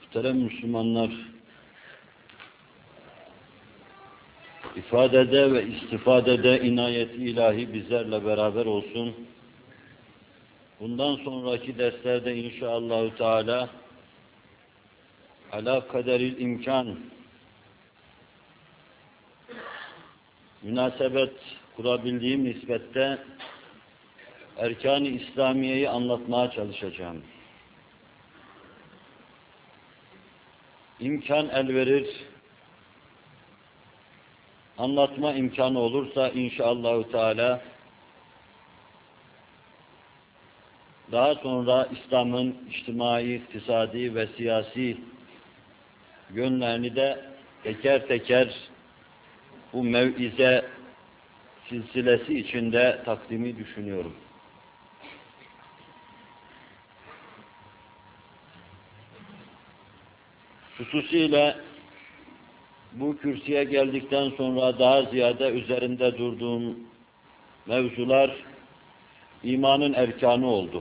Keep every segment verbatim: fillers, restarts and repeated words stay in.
Muhterem Müslümanlar, ifadede ve istifadede inayet-i ilahi bizlerle beraber olsun. Bundan sonraki derslerde inşallahü teala ala kaderil imkan münasebet kurabildiğim nispette erkan-ı İslamiye'yi anlatmaya çalışacağım. İmkan el verir, anlatma imkanı olursa inşallahü teala daha sonra İslam'ın içtimai, iktisadi ve siyasi yönlerini de teker teker bu mev'ize silsilesi içinde takdimi düşünüyorum. Hususiyle bu kürsüye geldikten sonra daha ziyade üzerinde durduğum mevzular imanın erkanı oldu.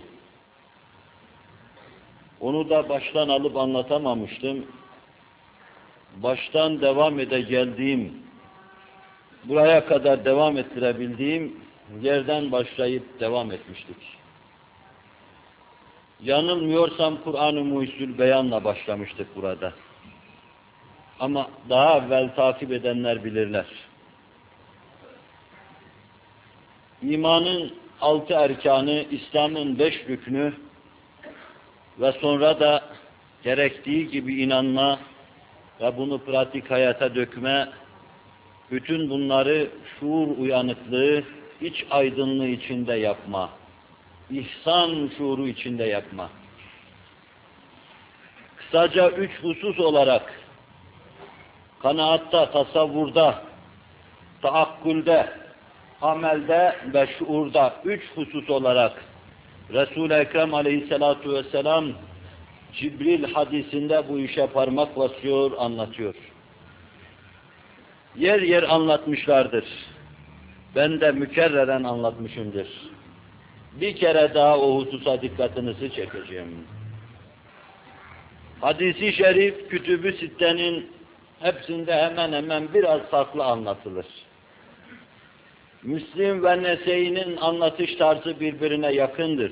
Onu da baştan alıp anlatamamıştım. Baştan devam ede geldiğim, buraya kadar devam ettirebildiğim yerden başlayıp devam etmiştik. Yanılmıyorsam Kur'an-ı Muhyüzül Beyan'la başlamıştık burada. Ama daha evvel takip edenler bilirler. İmanın altı erkanı, İslam'ın beş rüknü ve sonra da gerektiği gibi inanma ve bunu pratik hayata dökme, bütün bunları şuur uyanıklığı, iç aydınlığı içinde yapma, ihsan şuuru içinde yapma. Kısaca üç husus olarak kanaatta, tasavvurda, taakkulde, amelde ve şuurda üç husus olarak Resul-i Ekrem aleyhissalatu vesselam Cibril hadisinde bu işe parmak basıyor, anlatıyor. Yer yer anlatmışlardır. Ben de mükerreren anlatmışımdır. Bir kere daha o hususa dikkatinizi çekeceğim. Hadis-i şerif, Kütüb-ü Sitte'nin hepsinde hemen hemen biraz farklı anlatılır. Müslim ve Nese'inin anlatış tarzı birbirine yakındır.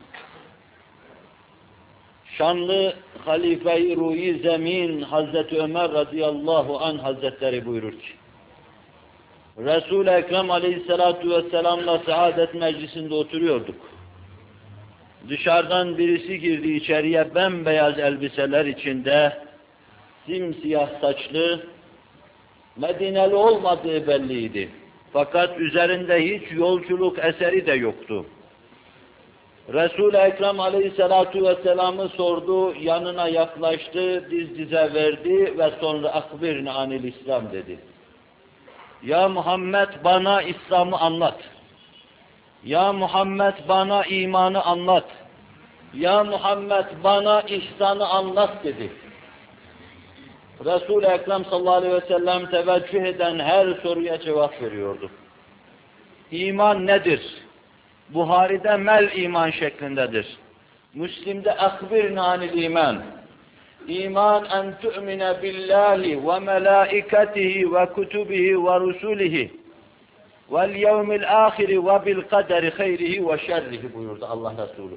Şanlı Halife-i Ruhi Zemin Hazreti Ömer radıyallahu anh Hazretleri buyurur ki, Resul-i Ekrem aleyhissalatu vesselam'la saadet meclisinde oturuyorduk. Dışarıdan birisi girdi içeriye, bembeyaz elbiseler içinde, simsiyah saçlı, Medineli olmadığı belliydi. Fakat üzerinde hiç yolculuk eseri de yoktu. Resul-i Ekrem aleyhissalatu vesselam'ı sordu, yanına yaklaştı, diz dize verdi ve sonra akbirni anil İslam dedi. Ya Muhammed, bana İslam'ı anlat. Ya Muhammed, bana imanı anlat. Ya Muhammed, bana ihsanı anlat dedi. Resul-i Ekrem sallallahu aleyhi ve sellem teveccüh eden her soruya cevap veriyordu. İman nedir? Buhari'de mel iman şeklindedir. Müslim'de akbirni anil iman. İman en tu'mine billahi ve melaikatihi ve kutubihi ve rusulihi vel yevmil ahiri ve bil kaderi hayrihi ve şerrihi buyurdu Allah Resulü.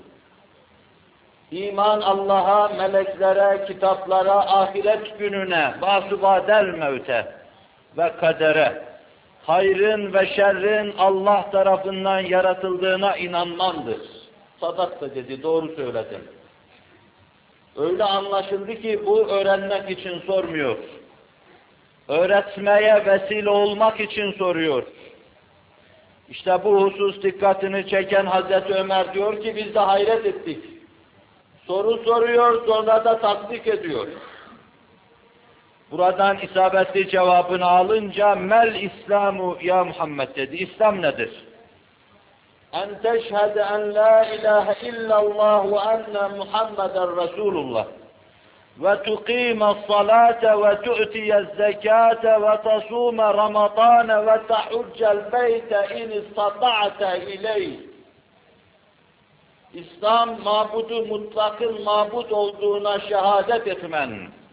İman Allah'a, meleklere, kitaplara, ahiret gününe, ba'su ba'del mevte ve kadere, hayrın ve şerrin Allah tarafından yaratıldığına inanmandır. Sadakta dedi, doğru söyledim. Öyle anlaşıldı ki bu öğrenmek için sormuyor. Öğretmeye vesile olmak için soruyor. İşte bu husus dikkatini çeken Hazreti Ömer diyor ki biz de hayret ettik. Soru soruyor, sonra da tatbik ediyor. Buradan isabetli cevabını alınca mel İslamu ya Muhammed dedi. İslam nedir? En teşhede en la ilahe illallah ve enne Muhammeden Resulullah ve tuqime salate ve tu'tiye zekate ve tasume ramadane ve tahuccel beyte in istata'te ileyh. İslam, mabudu mutlakın mabud olduğuna şehadet etmen,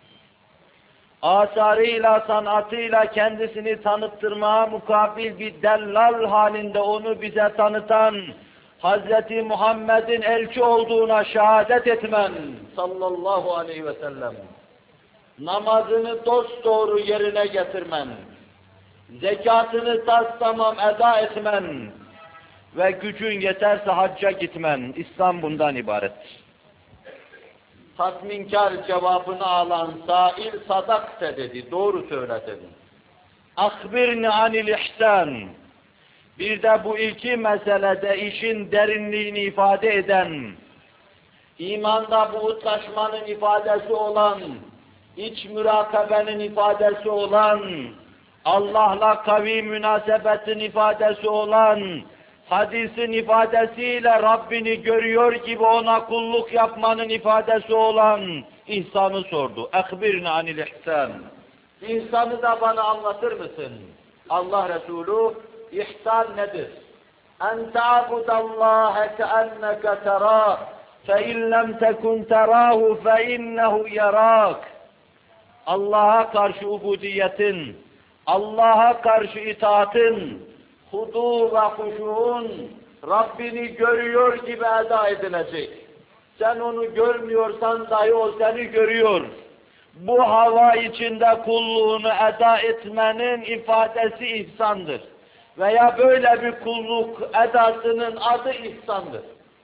asarıyla, sanatıyla kendisini tanıttırmaya mukabil bir dellal halinde onu bize tanıtan Hazreti Muhammed'in elçi olduğuna şehadet etmen, sallallahu aleyhi ve sellem, namazını dosdoğru yerine getirmen, zekatını tas tamam eda etmen ve gücün yeterse hacca gitmen, İslam bundan ibarettir. Tatminkar cevabını alan sail sadakte dedi, doğru söyle dedi. Akbirni anil ihsan. Bir de bu iki meselede işin derinliğini ifade eden, imanda buğutlaşmanın ifadesi olan, iç mürakabenin ifadesi olan, Allah'la kavi münasebetin ifadesi olan, hadisin ifadesiyle Rabbini görüyor gibi ona kulluk yapmanın ifadesi olan ihsanı sordu. Ekbirni anil ihsan. İhsanı da bana anlatır mısın? Allah Resulü, ihsan nedir? En ta'budallâhe keenneke terâh, fe in lem tekun terâhu fe innehu yarâk. Allah'a karşı ubudiyetin, Allah'a karşı itaatın, hudu ve huşuğun Rabbini görüyor gibi eda edilecek. Sen onu görmüyorsan dahi o seni görüyor. Bu hava içinde kulluğunu eda etmenin ifadesi ihsandır. Veya böyle bir kulluk edasının adı ihsandır.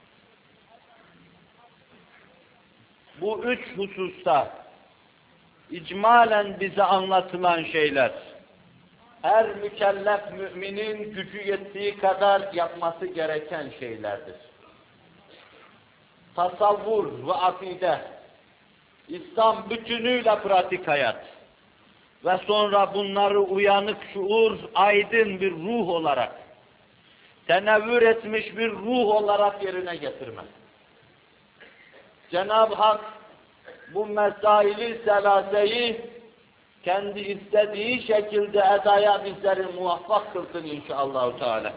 Bu üç hususta icmalen bize anlatılan şeyler, her mükellef müminin gücü yettiği kadar yapması gereken şeylerdir. Tasavvur ve akide, İslam bütünüyle pratik hayat ve sonra bunları uyanık şuur, aydın bir ruh olarak, tenevvür etmiş bir ruh olarak yerine getirmek. Cenab-ı Hak bu mesaili selaseyi kendi istediği şekilde edaya bizleri muvaffak kılsın inşallah Teala.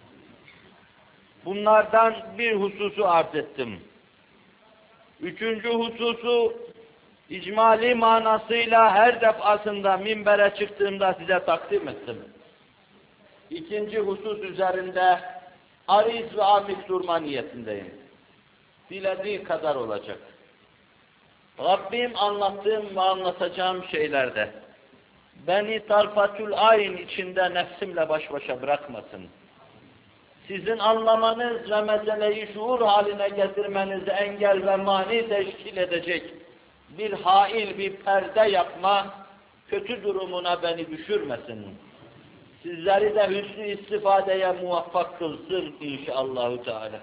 Bunlardan bir hususu arz ettim. Üçüncü hususu, icmali manasıyla her defasında minbere çıktığımda size takdim ettim. İkinci husus üzerinde ariz ve amik durma niyetindeyim. Dilediği kadar olacak. Rabbim anlattığım ve anlatacağım şeylerde beni tarfatül ayn içinde nefsimle baş başa bırakmasın. Sizin anlamanız ve meseleyi şuur haline getirmenizi engel ve mani teşkil edecek bir hail, bir perde yapma, kötü durumuna beni düşürmesin. Sizleri de hüsnü istifadeye muvaffak kılsın inşallahü teala.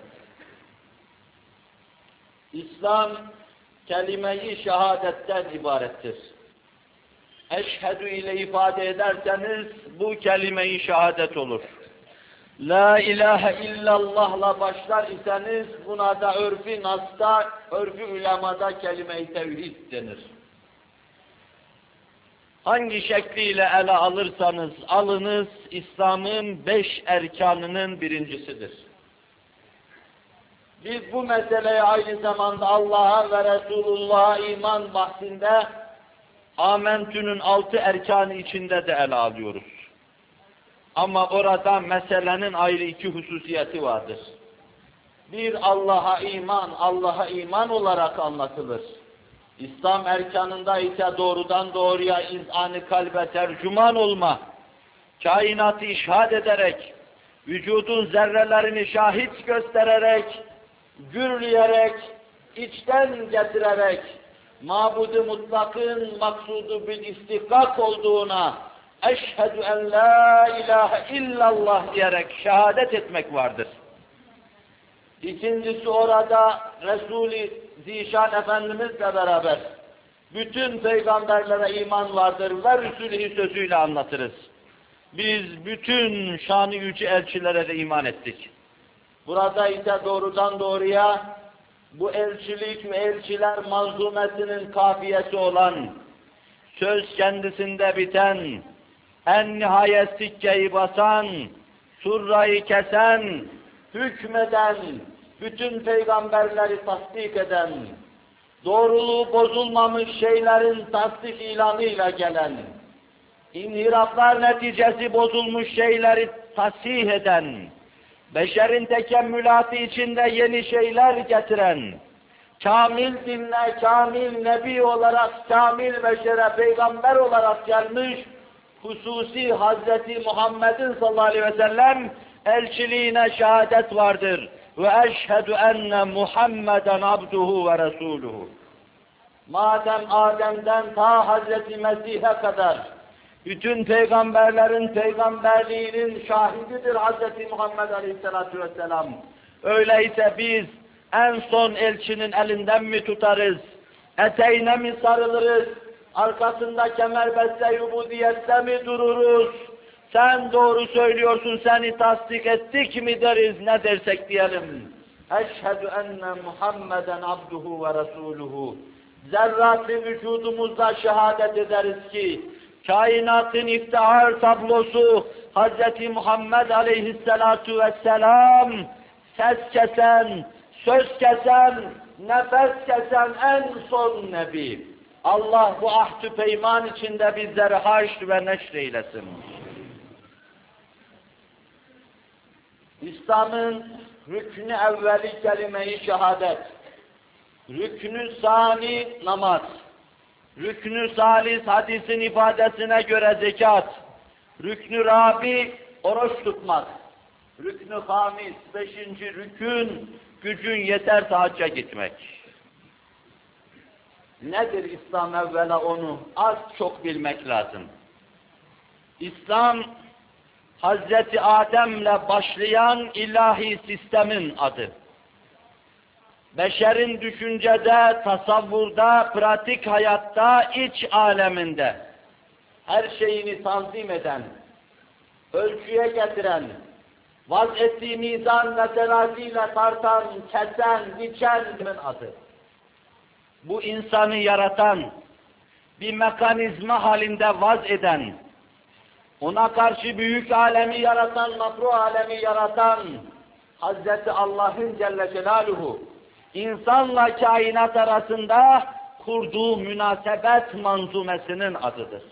İslam, kelime-i şehadetten ibarettir. Eşhedü ile ifade ederseniz bu kelime-i şehadet olur. La ilahe illallah'la başlar iseniz buna da örf-i nas'ta, örf-i ulemada kelime-i tevhid denir. Hangi şekliyle ele alırsanız alınız, İslam'ın beş erkanının birincisidir. Biz bu meseleyi aynı zamanda Allah'a ve Resulullah'a iman bahsinde Amentü'nün altı erkanı içinde de ele alıyoruz. Ama orada meselenin ayrı iki hususiyeti vardır. Bir, Allah'a iman, Allah'a iman olarak anlatılır. İslam erkanında ise doğrudan doğruya izan-ı kalbe tercüman olma, kainatı işhad ederek, vücudun zerrelerini şahit göstererek, gürleyerek, içten getirerek, mabud-u mutlakın maksudu bil istihkak olduğuna, eşhedü en la ilahe illallah diyerek şehadet etmek vardır. İkincisi orada Resul-i Zişan Efendimizle beraber bütün peygamberlere iman vardır ve Resulü sözüyle anlatırız. Biz bütün şanı yüce elçilere de iman ettik. Burada ise doğrudan doğruya bu elçilik ve elçiler manzumesinin kafiyesi olan, söz kendisinde biten, en nihayet sikkeyi basan, surrayı kesen, hükmeden, bütün peygamberleri tasdik eden, doğruluğu bozulmamış şeylerin tasdik ilanıyla gelen, inhiraflar neticesi bozulmuş şeyleri tasih eden, beşerin tekemmülatı içinde yeni şeyler getiren, kamil dinle, kamil nebi olarak, kamil beşere peygamber olarak gelmiş, hususi Hazreti Muhammed'in sallallahu aleyhi ve sellem elçiliğine şehadet vardır. Ve eşhedü enne Muhammeden abduhu ve resuluhu. Madem Adem'den ta Hazreti Mesih'e kadar bütün peygamberlerin peygamberliğinin şahididir Hazreti Muhammed Aleyhisselatü Vesselam. Öyleyse biz en son elçinin elinden mi tutarız? Eteğine mi sarılırız? Arkasında kemerbeste ubudiyette mi dururuz? Sen doğru söylüyorsun, seni tasdik ettik mi deriz, ne dersek diyelim. Eşhedü enne Muhammeden abduhu ve resuluhu. Zerrat-ı vücudumuzda şehadet ederiz ki, kainatın iftihar tablosu Hazreti Muhammed aleyhisselatu vesselam, ses kesen, söz kesen, nefes kesen en son nebi. Allah bu ahdü peyman içinde bizleri haşr ve neşr eylesin. İslam'ın rüknü evveli kelime-i şehadet, rüknü sani namaz, rüknü salis hadisin ifadesine göre zekat, rüknü rabi oruç tutmak, rüknü hamis, beşinci rükün gücün yeterse hacca gitmek. Nedir İslam evvela onu az çok bilmek lazım. İslam, Hazreti Adem'le başlayan ilahi sistemin adı. Beşerin düşüncede, tasavvurda, pratik hayatta, iç aleminde her şeyini tanzim eden, ölçüye getiren, vaz ettiği mizan ve teraziyle tartan, kesen, biçenin adı. Bu insanı yaratan, bir mekanizma halinde vaz eden, ona karşı büyük alemi yaratan, makru alemi yaratan Hazreti Allah'ın Celle Celaluhu, insanla kainat arasında kurduğu münasebet manzumesinin adıdır.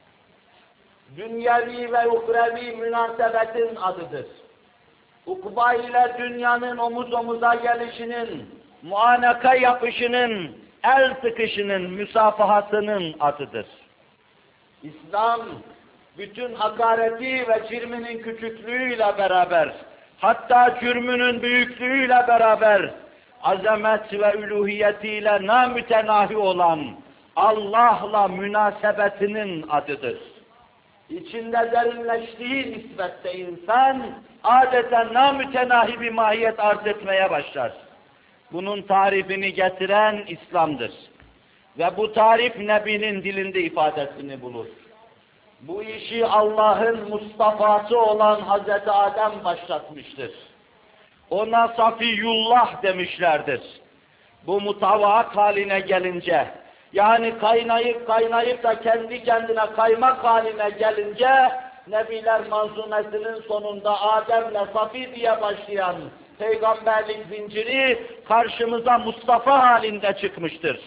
Dünyevi ve ukrevi münasebetin adıdır. Ukba ile dünyanın omuz omuza gelişinin, muanaka yapışının, el sıkışının, müsafahasının adıdır. İslam, bütün hakareti ve cirminin küçüklüğüyle beraber, hatta cürmünün büyüklüğüyle beraber, azamet ve üluhiyetiyle namütenahi olan Allah'la münasebetinin adıdır. İçinde derinleştiği nispette insan, adeta namütenahi bir mahiyet arz etmeye başlar. Bunun tarifini getiren İslam'dır. Ve bu tarif Nebi'nin dilinde ifadesini bulur. Bu işi Allah'ın Mustafa'sı olan Hazreti Adem başlatmıştır. Ona Safiyullah demişlerdir. Bu mutavaat haline gelince, yani kaynayıp kaynayıp da kendi kendine kaymak haline gelince, Nebiler manzumesinin sonunda Adem'le Safi diye başlayan peygamberlik zinciri karşımıza Mustafa halinde çıkmıştır.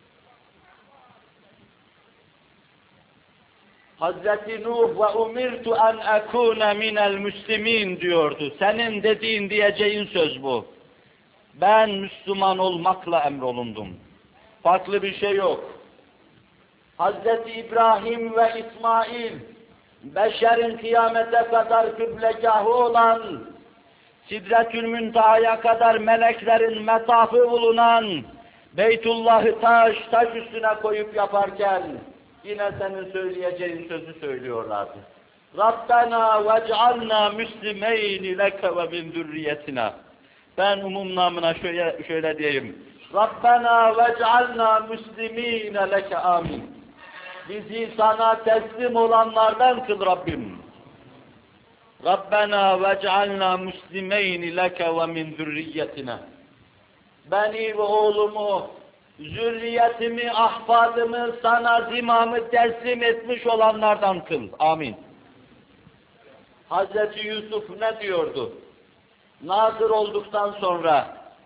Hazreti Nuh ve umirtu en ekune minel müslimin diyordu. Senin dediğin diyeceğin söz bu. Ben Müslüman olmakla emrolundum. Farklı bir şey yok. Hazreti İbrahim ve İsmail, beşerin kıyamete kadar kıblegahı olan, Sidretül Münteha'ya kadar meleklerin metafı bulunan, Beytullah'ı taş, taş üstüne koyup yaparken, yine senin söyleyeceğin sözü söylüyorlardı. Rabbena vec'alna müslimeyni leke ve min zürriyetina. Ben umum namına şöyle, şöyle diyeyim. Rabbena vec'alna müslimine leke amin. Bizi sana teslim olanlardan kıl Rabbim. Rabbena vec'alna müslimeyni leke ve min zürriyetina. Beni ve oğlumu, zürriyetimi, ahfadımı sana zimamı teslim etmiş olanlardan kıl. Amin. Hazreti Yusuf ne diyordu? Nazır olduktan sonra,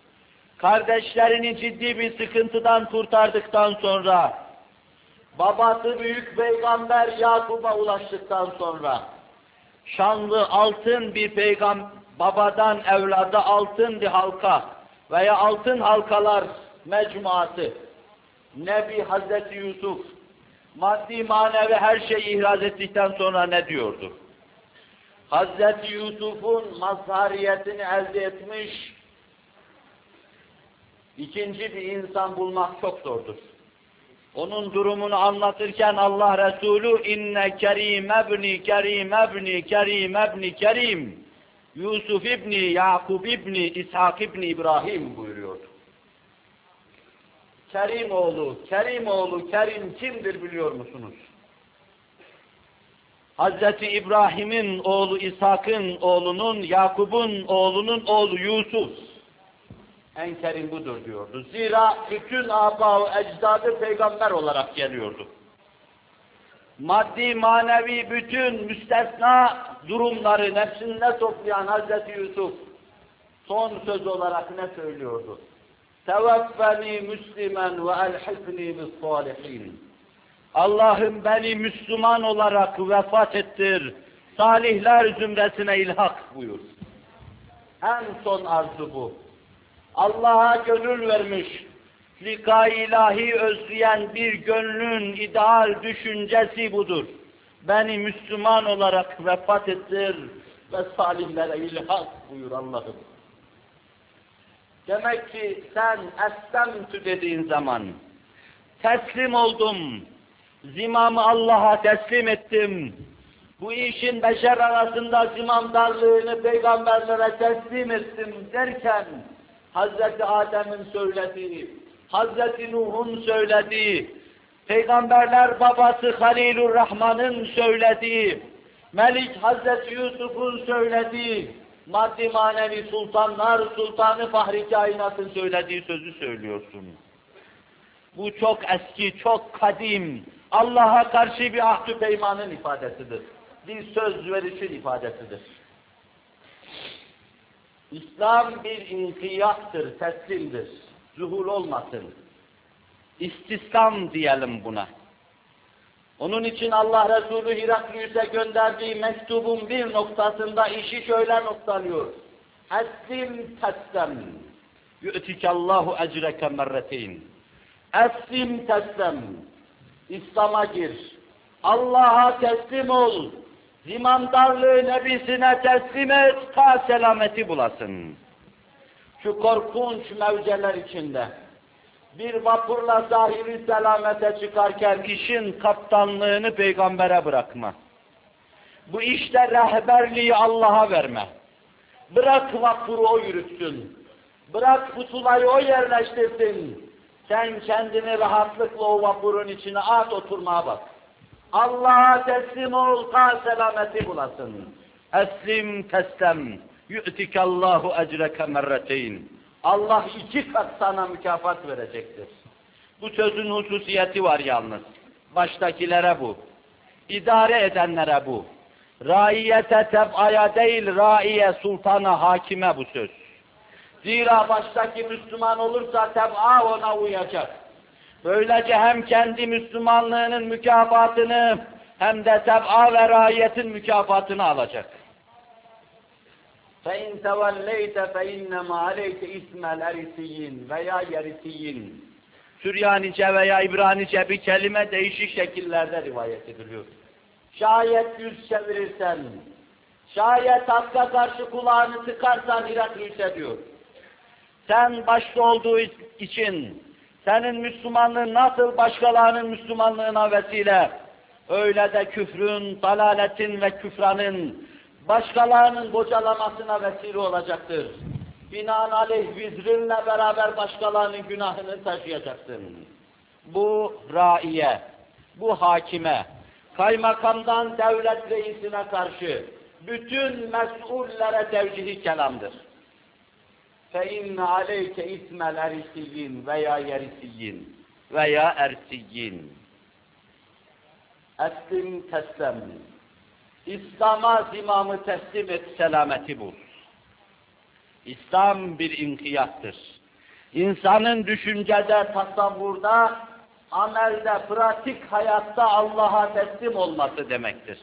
kardeşlerini ciddi bir sıkıntıdan kurtardıktan sonra, babası büyük peygamber Yakub'a ulaştıktan sonra, şanlı altın bir peygam babadan evlada altın bir halka veya altın halkalar mecmuatı, Nebi Hazreti Yusuf, maddi manevi her şeyi ihraz ettikten sonra ne diyordu? Hazreti Yusuf'un mazhariyetini elde etmiş, ikinci bir insan bulmak çok zordur. Onun durumunu anlatırken Allah Resulü inne kerim ebni kerim ebni kerim ebni kerim Yusuf ibni Yakub ibni İshak ibni İbrahim buyuruyordu. Kerim oğlu, Kerim oğlu, Kerim kimdir biliyor musunuz? Hazreti İbrahim'in oğlu İshak'ın oğlunun, Yakub'un oğlunun oğlu Yusuf. En kerim budur diyordu. Zira bütün âbâ-u ecdadı peygamber olarak geliyordu. Maddi, manevi bütün müstesna durumları nefsinde toplayan Hazreti Yusuf son söz olarak ne söylüyordu? Tevaffeni müslimen ve elhikni bis-salihin. Allah'ım beni Müslüman olarak vefat ettir, salihler zümresine ilhak buyur. En son arzu bu. Allah'a gönül vermiş, lik-i ilahi özleyen bir gönlün ideal düşüncesi budur. Beni Müslüman olarak vefat ettir ve salihlere ilhak buyur Allah'ım. Demek ki sen eslemtü dediğin zaman, teslim oldum, zimamı Allah'a teslim ettim, bu işin beşer arasında zimamdarlığını peygamberlere teslim ettim derken, Hazreti Adem'in söylediği, Hazreti Nuh'un söylediği, peygamberler babası Halilur Rahman'ın söylediği, Melik Hazreti Yusuf'un söylediği, maddi manevi sultanlar sultanı Fahri Kainat'ın söylediği sözü söylüyorsun. Bu çok eski, çok kadim, Allah'a karşı bir ahdü peymanın ifadesidir. Bir söz verişin ifadesidir. İslam bir inkiyattır, teslimdir. Zuhul olmasın. İstislam diyelim buna. Onun için Allah Resulü Hiraklüs'e gönderdiği mektubun bir noktasında işi şöyle noktalıyor. Eslim teslem. Yu'tikallahu ecreke merreteyn. Eslim teslem. İslam'a gir. Allah'a teslim ol. Zimamdarlığı nebisine teslim et, ta selameti bulasın. Şu korkunç mevceler içinde, bir vapurla zahiri selamete çıkarken işin kaptanlığını peygambere bırakma. Bu işte rehberliği Allah'a verme. Bırak vapuru o yürütsün. Bırak pusulayı o yerleştirsin. Sen kendini rahatlıkla o vapurun içine at, oturmaya bak. Allah'a teslim ol, ta selameti bulasın. Eslim teslem, yu'tikallahu ecreke merreteyn. Allah iki kat sana mükafat verecektir. Bu sözün hususiyeti var yalnız. Baştakilere bu. İdare edenlere bu. Raiyete teb'aya değil, raiye sultana, hakime bu söz. Zira baştaki Müslüman olursa teb'a ona uyacak. Böylece hem kendi Müslümanlığının mükafatını hem de teb'a ve raiyetin mükafatını alacak. فَاِنْ تَوَلَّيْتَ فَاِنَّمَا عَلَيْكَ اِسْمَ الْاَرِسِيِّينَ veya yerisiyin. Süryanice veya İbranice bir kelime değişik şekillerde rivayet ediliyor. Şayet yüz çevirirsen, şayet hakka karşı kulağını tıkarsan Hiraklüs'e diyor. Sen başta olduğu için, senin Müslümanlığın nasıl başkalarının Müslümanlığına vesile, öyle de küfrün, dalaletin ve küfranın başkalarının bocalamasına vesile olacaktır. Binaenaleyh vizrinle beraber başkalarının günahını taşıyacaksın. Bu raiye, bu hakime, kaymakamdan devlet reisine karşı bütün mes'ullere tevcihi kelamdır. فَاِنَّ عَلَيْكَ اِسْمَ الْاَرِسِيِّينَ veya yerisiyin veya ersiyin. Eslim teslem. İslam'a zimamı teslim et, selameti bul. İslam bir inkiyattır. İnsanın düşüncede, tasavvurda, amelde, pratik hayatta Allah'a teslim olması demektir.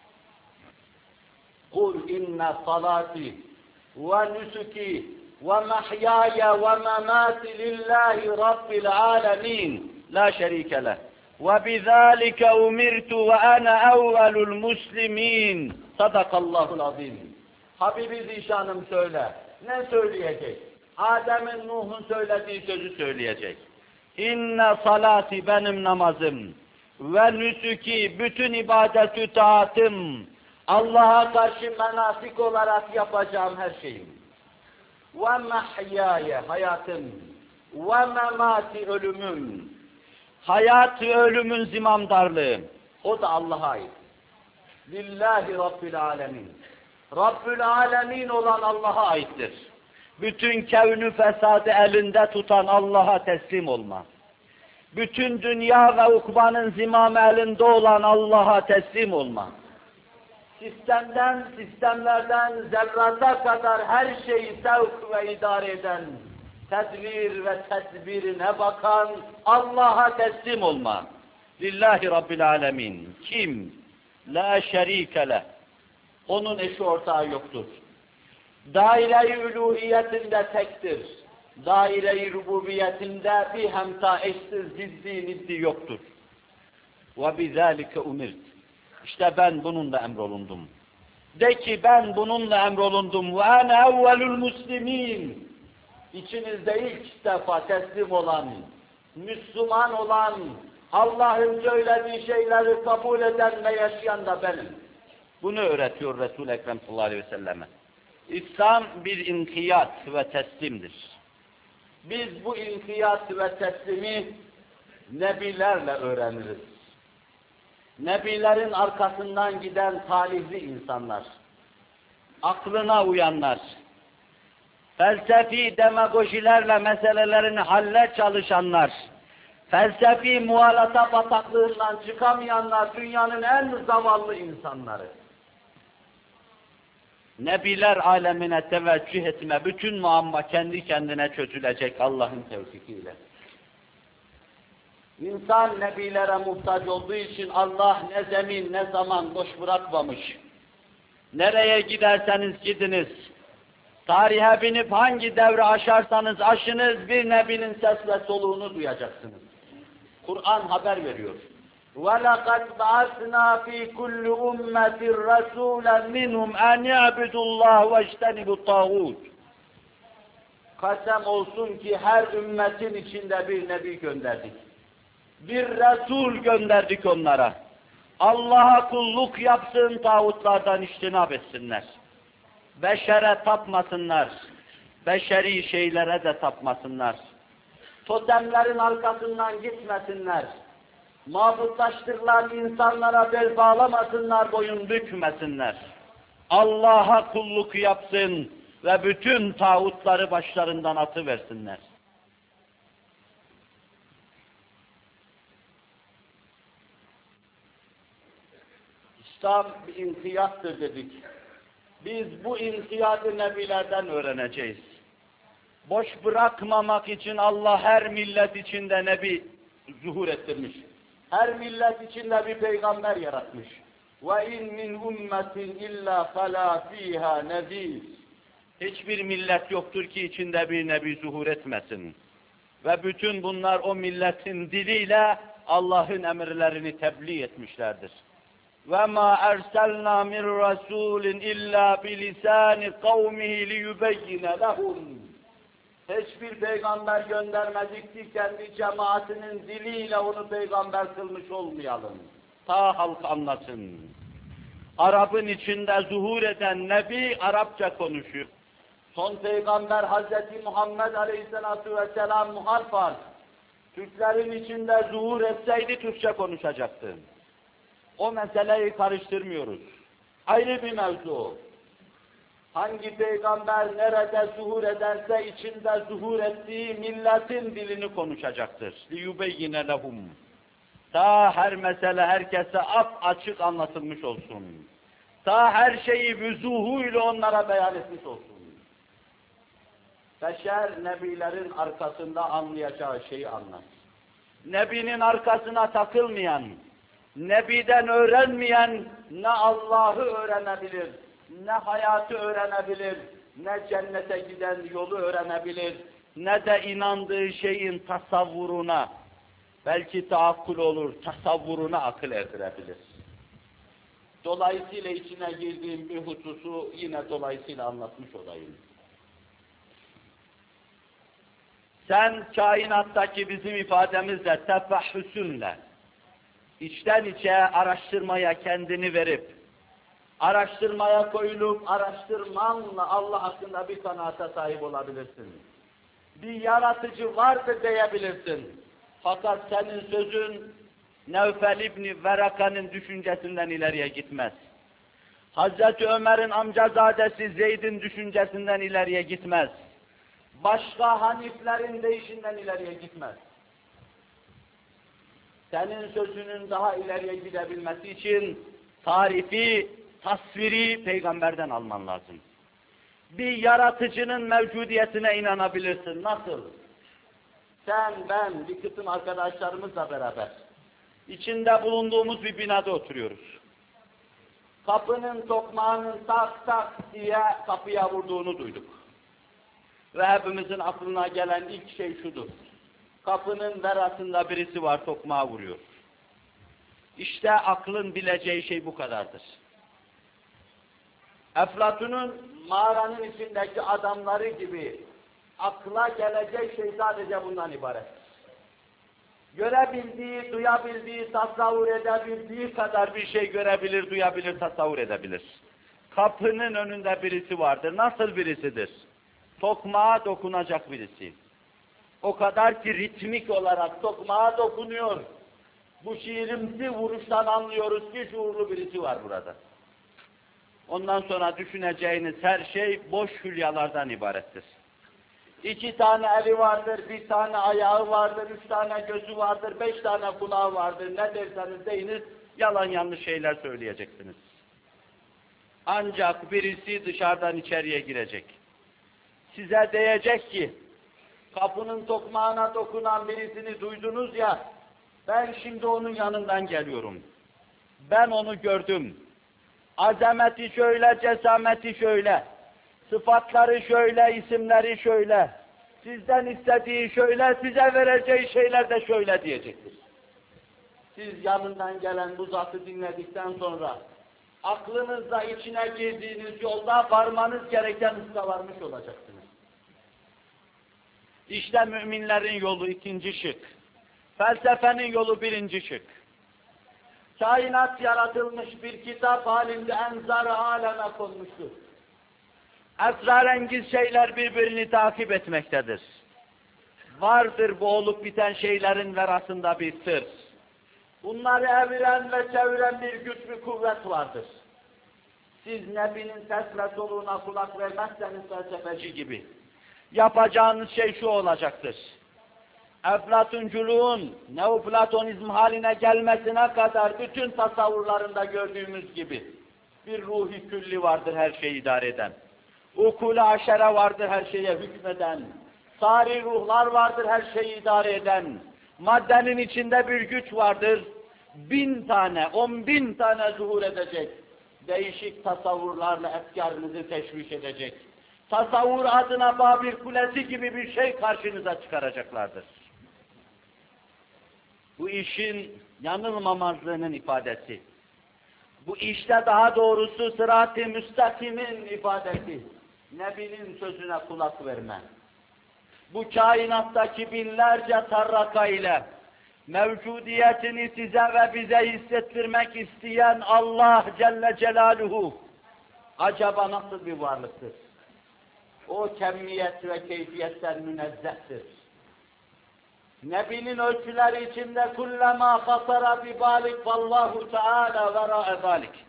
قُلْ اِنَّ صَلَاتِي وَنُسُكِي وَمَحْيَايَ وَمَمَاتِ لِلّٰهِ رَبِّ الْعَالَمِينَ لَا شَرِيكَ لَهُ وَبِذَٰلِكَ اُمِرْتُ وَأَنَا اَوَّلُ الْمُسْلِمِينَ Sadakallahul azim. Habibi Zişanım söyle. Ne söyleyecek? Adem'in, Nuh'un söylediği sözü söyleyecek. İnne salati benim namazım ve nüsüki bütün ibadet-ü taatım, Allah'a karşı menasik olarak yapacağım her şeyim. Ve mahyaya hayatım ve memati ölümüm. Hayat ve ölümün zimamdarlığı o da Allah'a ait. Lillahi Rabbil alemin. Rabbül alemin olan Allah'a aittir. Bütün kevnü fesadı elinde tutan Allah'a teslim olma. Bütün dünya ve ukbanın zimamı elinde olan Allah'a teslim olma. Sistemden, sistemlerden zerrata kadar her şeyi sevk ve idare eden, tedbir ve tedbirine bakan Allah'a teslim olma. Lillahi Rabbil alemin. Kim? La şerike leh. Onun eşi ortağı yoktur. Daire-i uluhiyetinde tektir. Daire-i rububiyetinde bir hemta eşsiz, ziddi, niddi yoktur. وَبِذَٰلِكَ umirt. İşte ben bununla emrolundum. De ki ben bununla emrolundum. وَاَنَا اَوَّلُ الْمُسْلِمِينَ. İçinizde ilk defa teslim olan, Müslüman olan, Allah'ın söylediği şeyleri kabul eden ve yaşayan da benim. Bunu öğretiyor Resul-i Ekrem sallallahu aleyhi ve selleme. İslam bir inkiyat ve teslimdir. Biz bu inkiyat ve teslimi nebilerle öğreniriz. Nebilerin arkasından giden talihli insanlar, aklına uyanlar, felsefi demagojilerle meselelerini halle çalışanlar, felsefi muhalata bataklığından çıkamayanlar dünyanın en zavallı insanları. Nebiler alemine teveccüh etme, bütün muamma kendi kendine çözülecek Allah'ın tevfikiyle. İnsan nebilere muhtaç olduğu için Allah ne zemin ne zaman boş bırakmamış. Nereye giderseniz gidiniz, tarihe binip hangi devre aşarsanız aşınız bir nebinin ses ve soluğunu duyacaksınız. Kur'an haber veriyor. وَلَقَدْ بَعَثْنَا ف۪ي كُلِّ اُمَّةٍ رَسُولًا مِنْهُمْ اَنْ يَعْبُدُوا اللّٰهِ وَاجْتَنِبُوا الطَّاغُوتِ. Kasem olsun ki her ümmetin içinde bir nebi gönderdik. Bir Resul gönderdik onlara. Allah'a kulluk yapsın, tağutlardan içtinab etsinler. Beşere tapmasınlar. Beşeri şeylere de tapmasınlar. Totemlerin arkasından gitmesinler. Mabutlaştırılan insanlara bel bağlamasınlar, boyun bükmesinler. Allah'a kulluk yapsın ve bütün tağutları başlarından atıversinler. İslam bir inkiyattır dedik. Biz bu inkiyatı nebilerden öğreneceğiz. Boş bırakmamak için Allah her millet içinde nebi zuhur ettirmiş. Her millet içinde bir peygamber yaratmış. وَاِنْ مِنْ اُمَّةٍ اِلَّا فَلَا ف۪يهَا نَذ۪يرٌ. Hiçbir millet yoktur ki içinde bir nebi zuhur etmesin. Ve bütün bunlar o milletin diliyle Allah'ın emirlerini tebliğ etmişlerdir. وَمَا اَرْسَلْنَا مِنْ رَسُولٍ اِلَّا بِلِسَانِ قَوْمِهِ لِيُبَيِّنَ لَهُمْ. Hiçbir peygamber göndermedik ki kendi cemaatinin diliyle onu peygamber kılmış olmayalım. Ta halk anlasın. Arap'ın içinde zuhur eden Nebi Arapça konuşuyor. Son peygamber Hazreti Muhammed Aleyhisselatü Vesselam muhal farz. Türklerin içinde zuhur etseydi Türkçe konuşacaktı. O meseleyi karıştırmıyoruz. Ayrı bir mevzu. Hangi peygamber nerede zuhur ederse içinde zuhur ettiği milletin dilini konuşacaktır. لِيُبَيِّنَ لَهُمْ. Ta her mesele herkese ap açık anlatılmış olsun. Ta her şeyi vüzuhuyla onlara beyan etmiş olsun. Beşer, nebilerin arkasında anlayacağı şeyi anlar. Nebinin arkasına takılmayan, nebiden öğrenmeyen ne Allah'ı öğrenebilir, ne hayatı öğrenebilir, ne cennete giden yolu öğrenebilir, ne de inandığı şeyin tasavvuruna, belki taakkul olur, tasavvuruna akıl erdirebilir. Dolayısıyla içine girdiğim bir hususu yine dolayısıyla anlatmış olayım. Sen kainattaki bizim ifademizle, tefahhüsünle, içten içe araştırmaya kendini verip, araştırmaya koyulup, araştırmanla Allah hakkında bir kanaata sahip olabilirsin. Bir yaratıcı vardır diyebilirsin. Fakat senin sözün, Nevfel İbni Veraka'nın düşüncesinden ileriye gitmez. Hazreti Ömer'in amcazadesi Zeyd'in düşüncesinden ileriye gitmez. Başka haniflerin deyişinden ileriye gitmez. Senin sözünün daha ileriye gidebilmesi için tarifi, tasviri peygamberden alman lazım. Bir yaratıcının mevcudiyetine inanabilirsin. Nasıl? Sen, ben, bir kısım arkadaşlarımızla beraber içinde bulunduğumuz bir binada oturuyoruz. Kapının tokmağının tak tak diye kapıya vurduğunu duyduk. Ve hepimizin aklına gelen ilk şey şudur. Kapının verasında birisi var, tokmağa vuruyor. İşte aklın bileceği şey bu kadardır. Eflatun'un mağaranın içindeki adamları gibi akla gelecek şey sadece bundan ibaret. Görebildiği, duyabildiği, tasavvur edebildiği kadar bir şey görebilir, duyabilir, tasavvur edebilir. Kapının önünde birisi vardır. Nasıl birisidir? Tokmağa dokunacak birisi. O kadar ki ritmik olarak tokmağa dokunuyor. Bu şiirimsi vuruştan anlıyoruz ki şuurlu birisi var burada. Ondan sonra düşüneceğiniz her şey boş hülyalardan ibarettir. İki tane eli vardır, bir tane ayağı vardır, üç tane gözü vardır, beş tane kulağı vardır. Ne derseniz deyiniz, yalan yanlış şeyler söyleyeceksiniz. Ancak birisi dışarıdan içeriye girecek. Size diyecek ki, kapının tokmağına dokunan birisini duydunuz ya, ben şimdi onun yanından geliyorum. Ben onu gördüm. Azameti şöyle, cesameti şöyle, sıfatları şöyle, isimleri şöyle, sizden istediği şöyle, size vereceği şeyler de şöyle diyecektir. Siz yanından gelen bu zatı dinledikten sonra, aklınızla içine girdiğiniz yolda varmanız gereken hızla varmış olacaksınız. İşte müminlerin yolu ikinci şık. Felsefenin yolu birinci şık. Kainat yaratılmış bir kitap halinde enzar-ı aleme konmuştur. Esrarengiz şeyler birbirini takip etmektedir. Vardır bu olup biten şeylerin verasında bir sır. Bunları eviren ve çeviren bir güç, bir kuvvet vardır. Siz Nebi'nin ses ve soluğuna kulak vermezseniz felsefeci gibi, yapacağınız şey şu olacaktır. Eflatunculuğun neoplatonizm haline gelmesine kadar bütün tasavvurlarında gördüğümüz gibi bir ruhi külli vardır her şeyi idare eden. Ukul-i aşere vardır her şeye hükmeden. Sari ruhlar vardır her şeyi idare eden. Maddenin içinde bir güç vardır. Bin tane, on bin tane zuhur edecek. Değişik tasavvurlarla efkarınızı teşviş edecek. Tasavvur adına Babil Kulesi gibi bir şey karşınıza çıkaracaklardır. Bu işin yanılmamazlığının ifadesi. Bu işte daha doğrusu sırat-ı müstakimin ifadesi. Nebinin sözüne kulak verme. Bu kainattaki binlerce tarraka ile mevcudiyetini size ve bize hissettirmek isteyen Allah Celle Celaluhu acaba nasıl bir varlıktır? O kemmiyet ve keyfiyetten münezzehtir. Nebinin ölçüleri içinde kullema hasara bi balik vallahu teala vera zalik.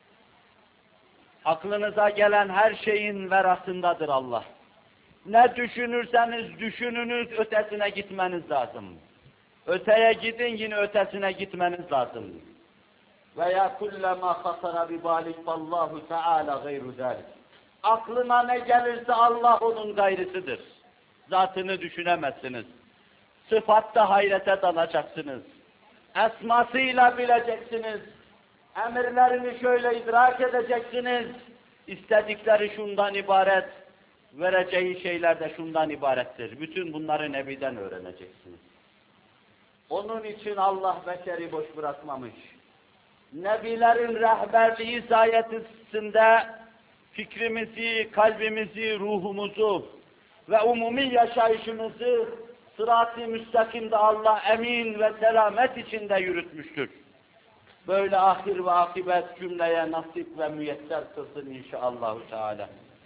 Aklınıza gelen her şeyin verasındadır Allah. Ne düşünürseniz düşününüz ötesine gitmeniz lazım. Öteye gidin yine ötesine gitmeniz lazım. Veya kullema hasara bi balik vallahu teala gayru zalik. Aklına ne gelirse Allah onun gayrısıdır. zatını düşünemezsiniz. Sıfatta hayrete dalacaksınız. Esmasıyla bileceksiniz. Emirlerini şöyle idrak edeceksiniz. İstedikleri şundan ibaret, vereceği şeyler de şundan ibarettir. Bütün bunları Nebi'den öğreneceksiniz. Onun için Allah beşeri boş bırakmamış. Nebilerin rehberliği sayesinde fikrimizi, kalbimizi, ruhumuzu ve umumi yaşayışımızı sırat-ı müstakimde Allah emin ve selamet içinde yürütmüştür. Böyle ahir ve akibet cümleye nasip ve müyesser kılsın inşallah Teala.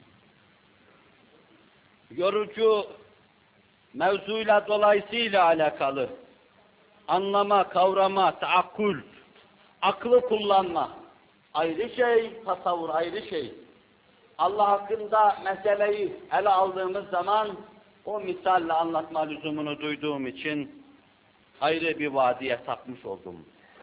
Yorucu mevzuyla dolayısıyla alakalı anlama, kavrama, taakkul, aklı kullanma ayrı şey, tasavvur ayrı şey. Allah hakkında meseleyi ele aldığımız zaman o misalle anlatma lüzumunu duyduğum için ayrı bir vadiye takmış oldum.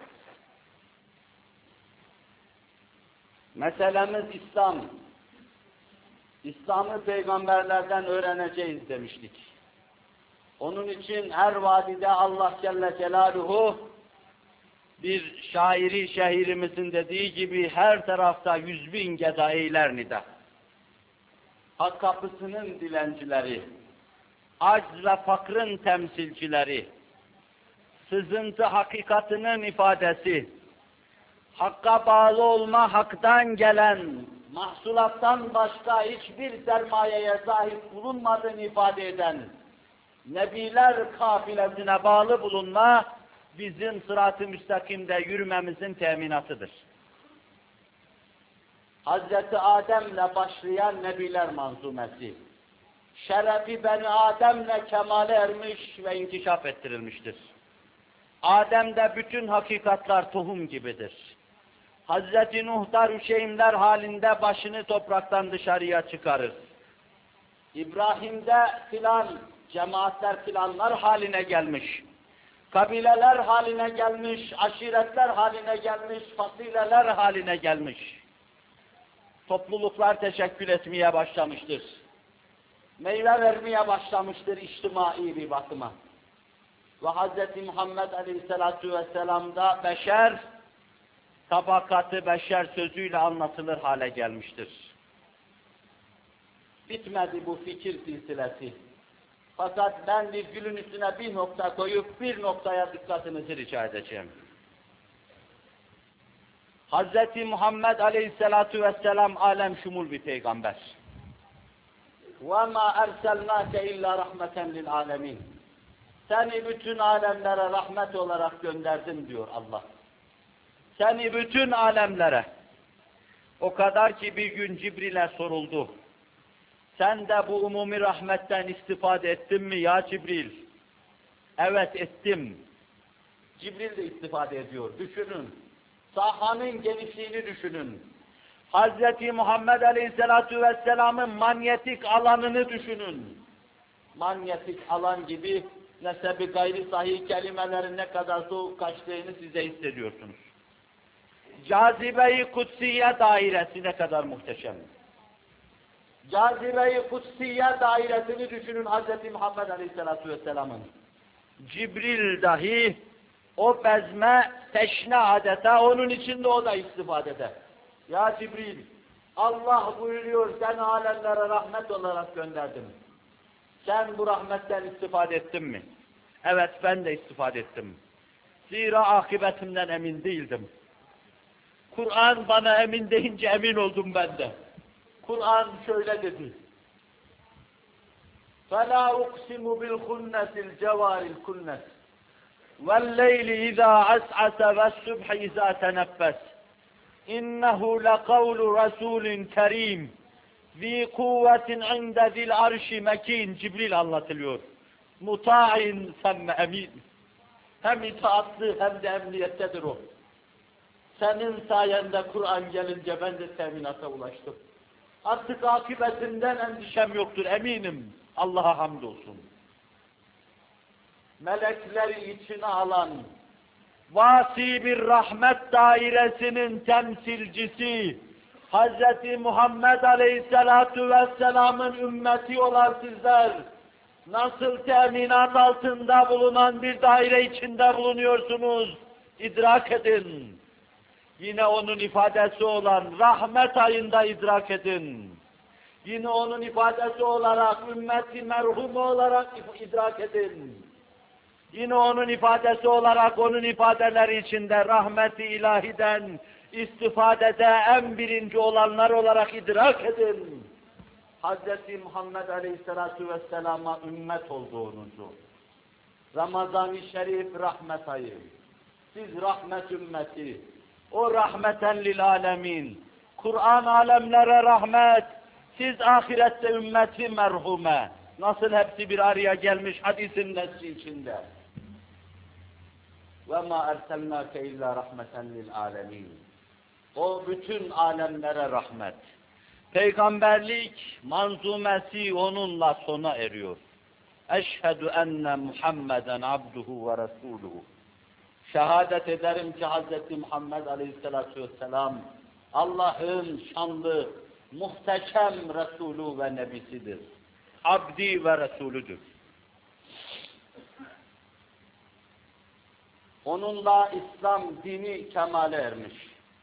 Meselemiz İslam. İslam'ı peygamberlerden öğreneceğiz demiştik. Onun için her vadide Allah Celle Celaluhu bir şairi şehirimizin dediği gibi her tarafta yüz bin geda eyler nida. Hak kapısının dilencileri, acz ve fakrın temsilcileri, sızıntı hakikatinin ifadesi, hakka bağlı olma, haktan gelen, mahsulattan başka hiçbir sermayeye sahip bulunmadığını ifade eden, Nebiler kafilesine bağlı bulunma, bizim sırat-ı müstakimde yürümemizin teminatıdır. Hazreti Adem'le başlayan Nebiler manzumesi, şerefi Beni Adem'le kemale ermiş ve inkişaf ettirilmiştir. Adem'de bütün hakikatlar tohum gibidir. Hazreti Nuh'da rüşeğimler halinde başını topraktan dışarıya çıkarır. İbrahim'de filan, cemaatler filanlar haline gelmiş. Kabileler haline gelmiş, aşiretler haline gelmiş, fasileler haline gelmiş. Topluluklar teşekkül etmeye başlamıştır. Meyve vermeye başlamıştır içtimai bir bakıma. Ve Hz. Muhammed Aleyhisselatü Vesselam'da beşer, tabakatı beşer sözüyle anlatılır hale gelmiştir. Bitmedi bu fikir silsilesi. Fakat ben virgülün üstüne bir nokta koyup bir noktaya dikkatinizi rica edeceğim. Hz. Muhammed Aleyhisselatü Vesselam alem şumul bir peygamber. وَمَا أَرْسَلْنَاكَ اِلَّا رَحْمَةً لِلْعَالَمِينَ. Seni bütün alemlere rahmet olarak gönderdim diyor Allah. Seni bütün alemlere. O kadar ki bir gün Cibril'e soruldu. Sen de bu umumi rahmetten istifade ettin mi ya Cibril? Evet ettim. Cibril de istifade ediyor. Düşünün. Sahanın genişliğini düşünün. Hazreti Muhammed Aleyhisselatü Vesselam'ın manyetik alanını düşünün. Manyetik alan gibi nesebi gayri sahih kelimelerin ne kadar soğuk kaçtığını size hissediyorsunuz. Cazibe-i kutsiye dairesi ne kadar muhteşem. Cazibe-i kutsiye dairesini düşünün Hz. Muhammed Aleyhisselatü Vesselam'ın. Cibril dahi o bezme teşne adeta onun içinde o da istifade eder. Ya Cibril, Allah buyuruyor seni alemlere rahmet olarak gönderdim. Sen bu rahmetten istifade ettin mi? Evet ben de istifade ettim. Zira akıbetimden emin değildim. Kur'an bana emin deyince emin oldum ben de. Kur'an şöyle dedi. فَلَا اُقْسِمُ بِالْخُنَّسِ الْجَوَارِ الْكُنَّسِ وَاللَّيْلِ اِذَا عَسْعَسَ وَالسُّبْحِ اِذَا تَنَفَّسِ اِنَّهُ لَقَوْلُ رَسُولٍ كَرِيمٍ ذِي قُوَّةٍ عِنْدَ ذِي الْعَرْشِ مَك۪ينَ. Cibril anlatılıyor. Muta'in semme emin. Hem itaatlı hem de emniyettedir o. Senin sayende Kur'an gelince ben de teminata ulaştım. Artık akıbetinden endişem yoktur, eminim. Allah'a hamdolsun. Melekleri içine alan, vasi bir rahmet dairesinin temsilcisi, Hz. Muhammed Aleyhisselatü Vesselam'ın ümmeti olan sizler, nasıl teminat altında bulunan bir daire içinde bulunuyorsunuz, idrak edin. Yine onun ifadesi olan rahmet ayında idrak edin. Yine onun ifadesi olarak ümmeti merhumu olarak idrak edin. Yine onun ifadesi olarak onun ifadeleri içinde rahmet-i ilahiden istifadede en birinci olanlar olarak idrak edin. Hazreti Muhammed Aleyhisselatü Vesselam'a ümmet olduğunuzu. Ramazan-ı Şerif rahmet ayı. Siz rahmet ümmeti. O rahmeten lil alemin. Kur'an alemlere rahmet. Siz ahirette ümmeti merhume. Nasıl hepsi bir araya gelmiş hadisin nesli içinde. وَمَا اَرْسَلْنَاكَ اِلَّا رَحْمَةً لِلْعَالَمِينَ. O bütün alemlere rahmet. Peygamberlik manzumesi onunla sona eriyor. Eşhedü enne Muhammeden abduhu ve resuluhu. Şehadet ederim ki Hz. Muhammed Aleyhisselatü Vesselam Allah'ın şanlı, muhteşem Resulü ve Nebisidir. Abdi ve Resulüdür. Onunla İslam dini kemale ermiş.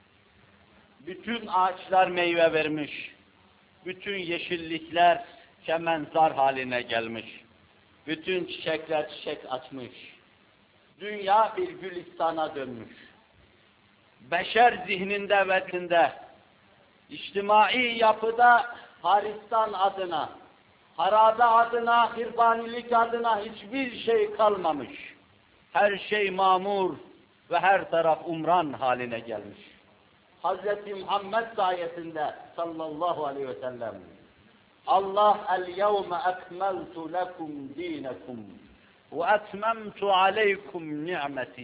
Bütün ağaçlar meyve vermiş. Bütün yeşillikler çemenzar haline gelmiş. Bütün çiçekler çiçek açmış. Dünya bir gülistana dönmüş. Beşer zihninde ve dinde, içtimai yapıda Haristan adına, harabe adına, hirbanilik adına hiçbir şey kalmamış. Her şey mamur ve her taraf umran haline gelmiş. Hazreti Muhammed sayesinde sallallahu aleyhi ve sellem Allah el-yevme ekmeltu lekum dinekum ve etmemtu aleykum ni'meti.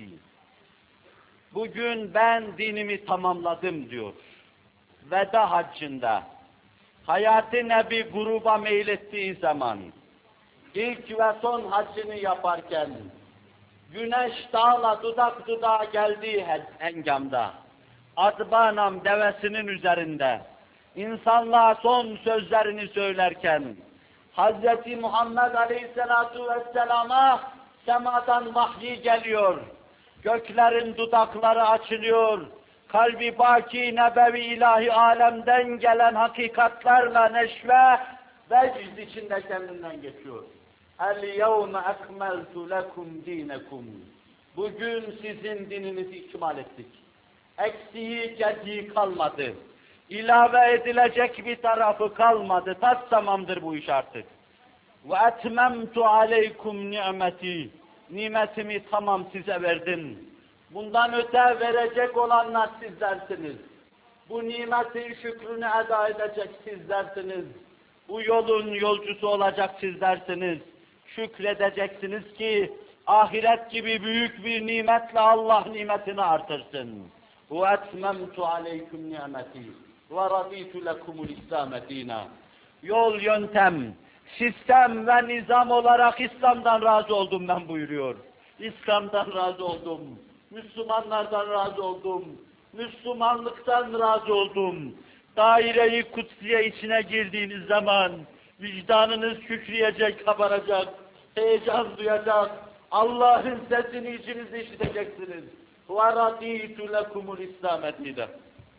Bugün ben dinimi tamamladım diyor. Veda haccında Hayat-ı Nebi gruba meylettiği zaman ilk ve son haccını yaparken güneş dağla dudak dudağa geldiği hengamda Adbanam devesinin üzerinde insanlığa son sözlerini söylerken Hz. Muhammed Aleyhisselatu Vesselam'a semadan vahyi geliyor. Göklerin dudakları açılıyor. Kalbi baki nebevi ilahi alemden gelen hakikatlerle neşve ve vecd içinde kendinden geçiyor. El-yevme ekmeltu lekum dinekum. Bugün sizin dininizi ikmal ettik. Eksiği, gediği kalmadı. İlave edilecek bir tarafı kalmadı. Tas tamamdır bu iş artık. Ve etmemtu aleykum ni'meti. Nimetimi tamam size verdim. Bundan öte verecek olanlar sizlersiniz. Bu nimetin şükrünü eda edecek sizlersiniz. Bu yolun yolcusu olacak sizlersiniz. Şükredeceksiniz ki ahiret gibi büyük bir nimetle Allah nimetini artırsın. وَاَتْمَمْتُ عَلَيْكُمْ نِعْمَتِي وَرَضِيتُ لَكُمُ الْاِسْلَامَ دِينًا. Yol, yöntem, sistem ve nizam olarak İslam'dan razı oldum ben buyuruyor. İslam'dan razı oldum. Müslümanlardan razı oldum. Müslümanlıktan razı oldum. Daire-i kutsiye içine girdiğiniz zaman vicdanınız kükreyecek, kabaracak, heyecan duyacak, Allah'ın sesini içinizde işiteceksiniz. وَرَضِيتُ لَكُمُ الْاِسْلَامَ دِينًا.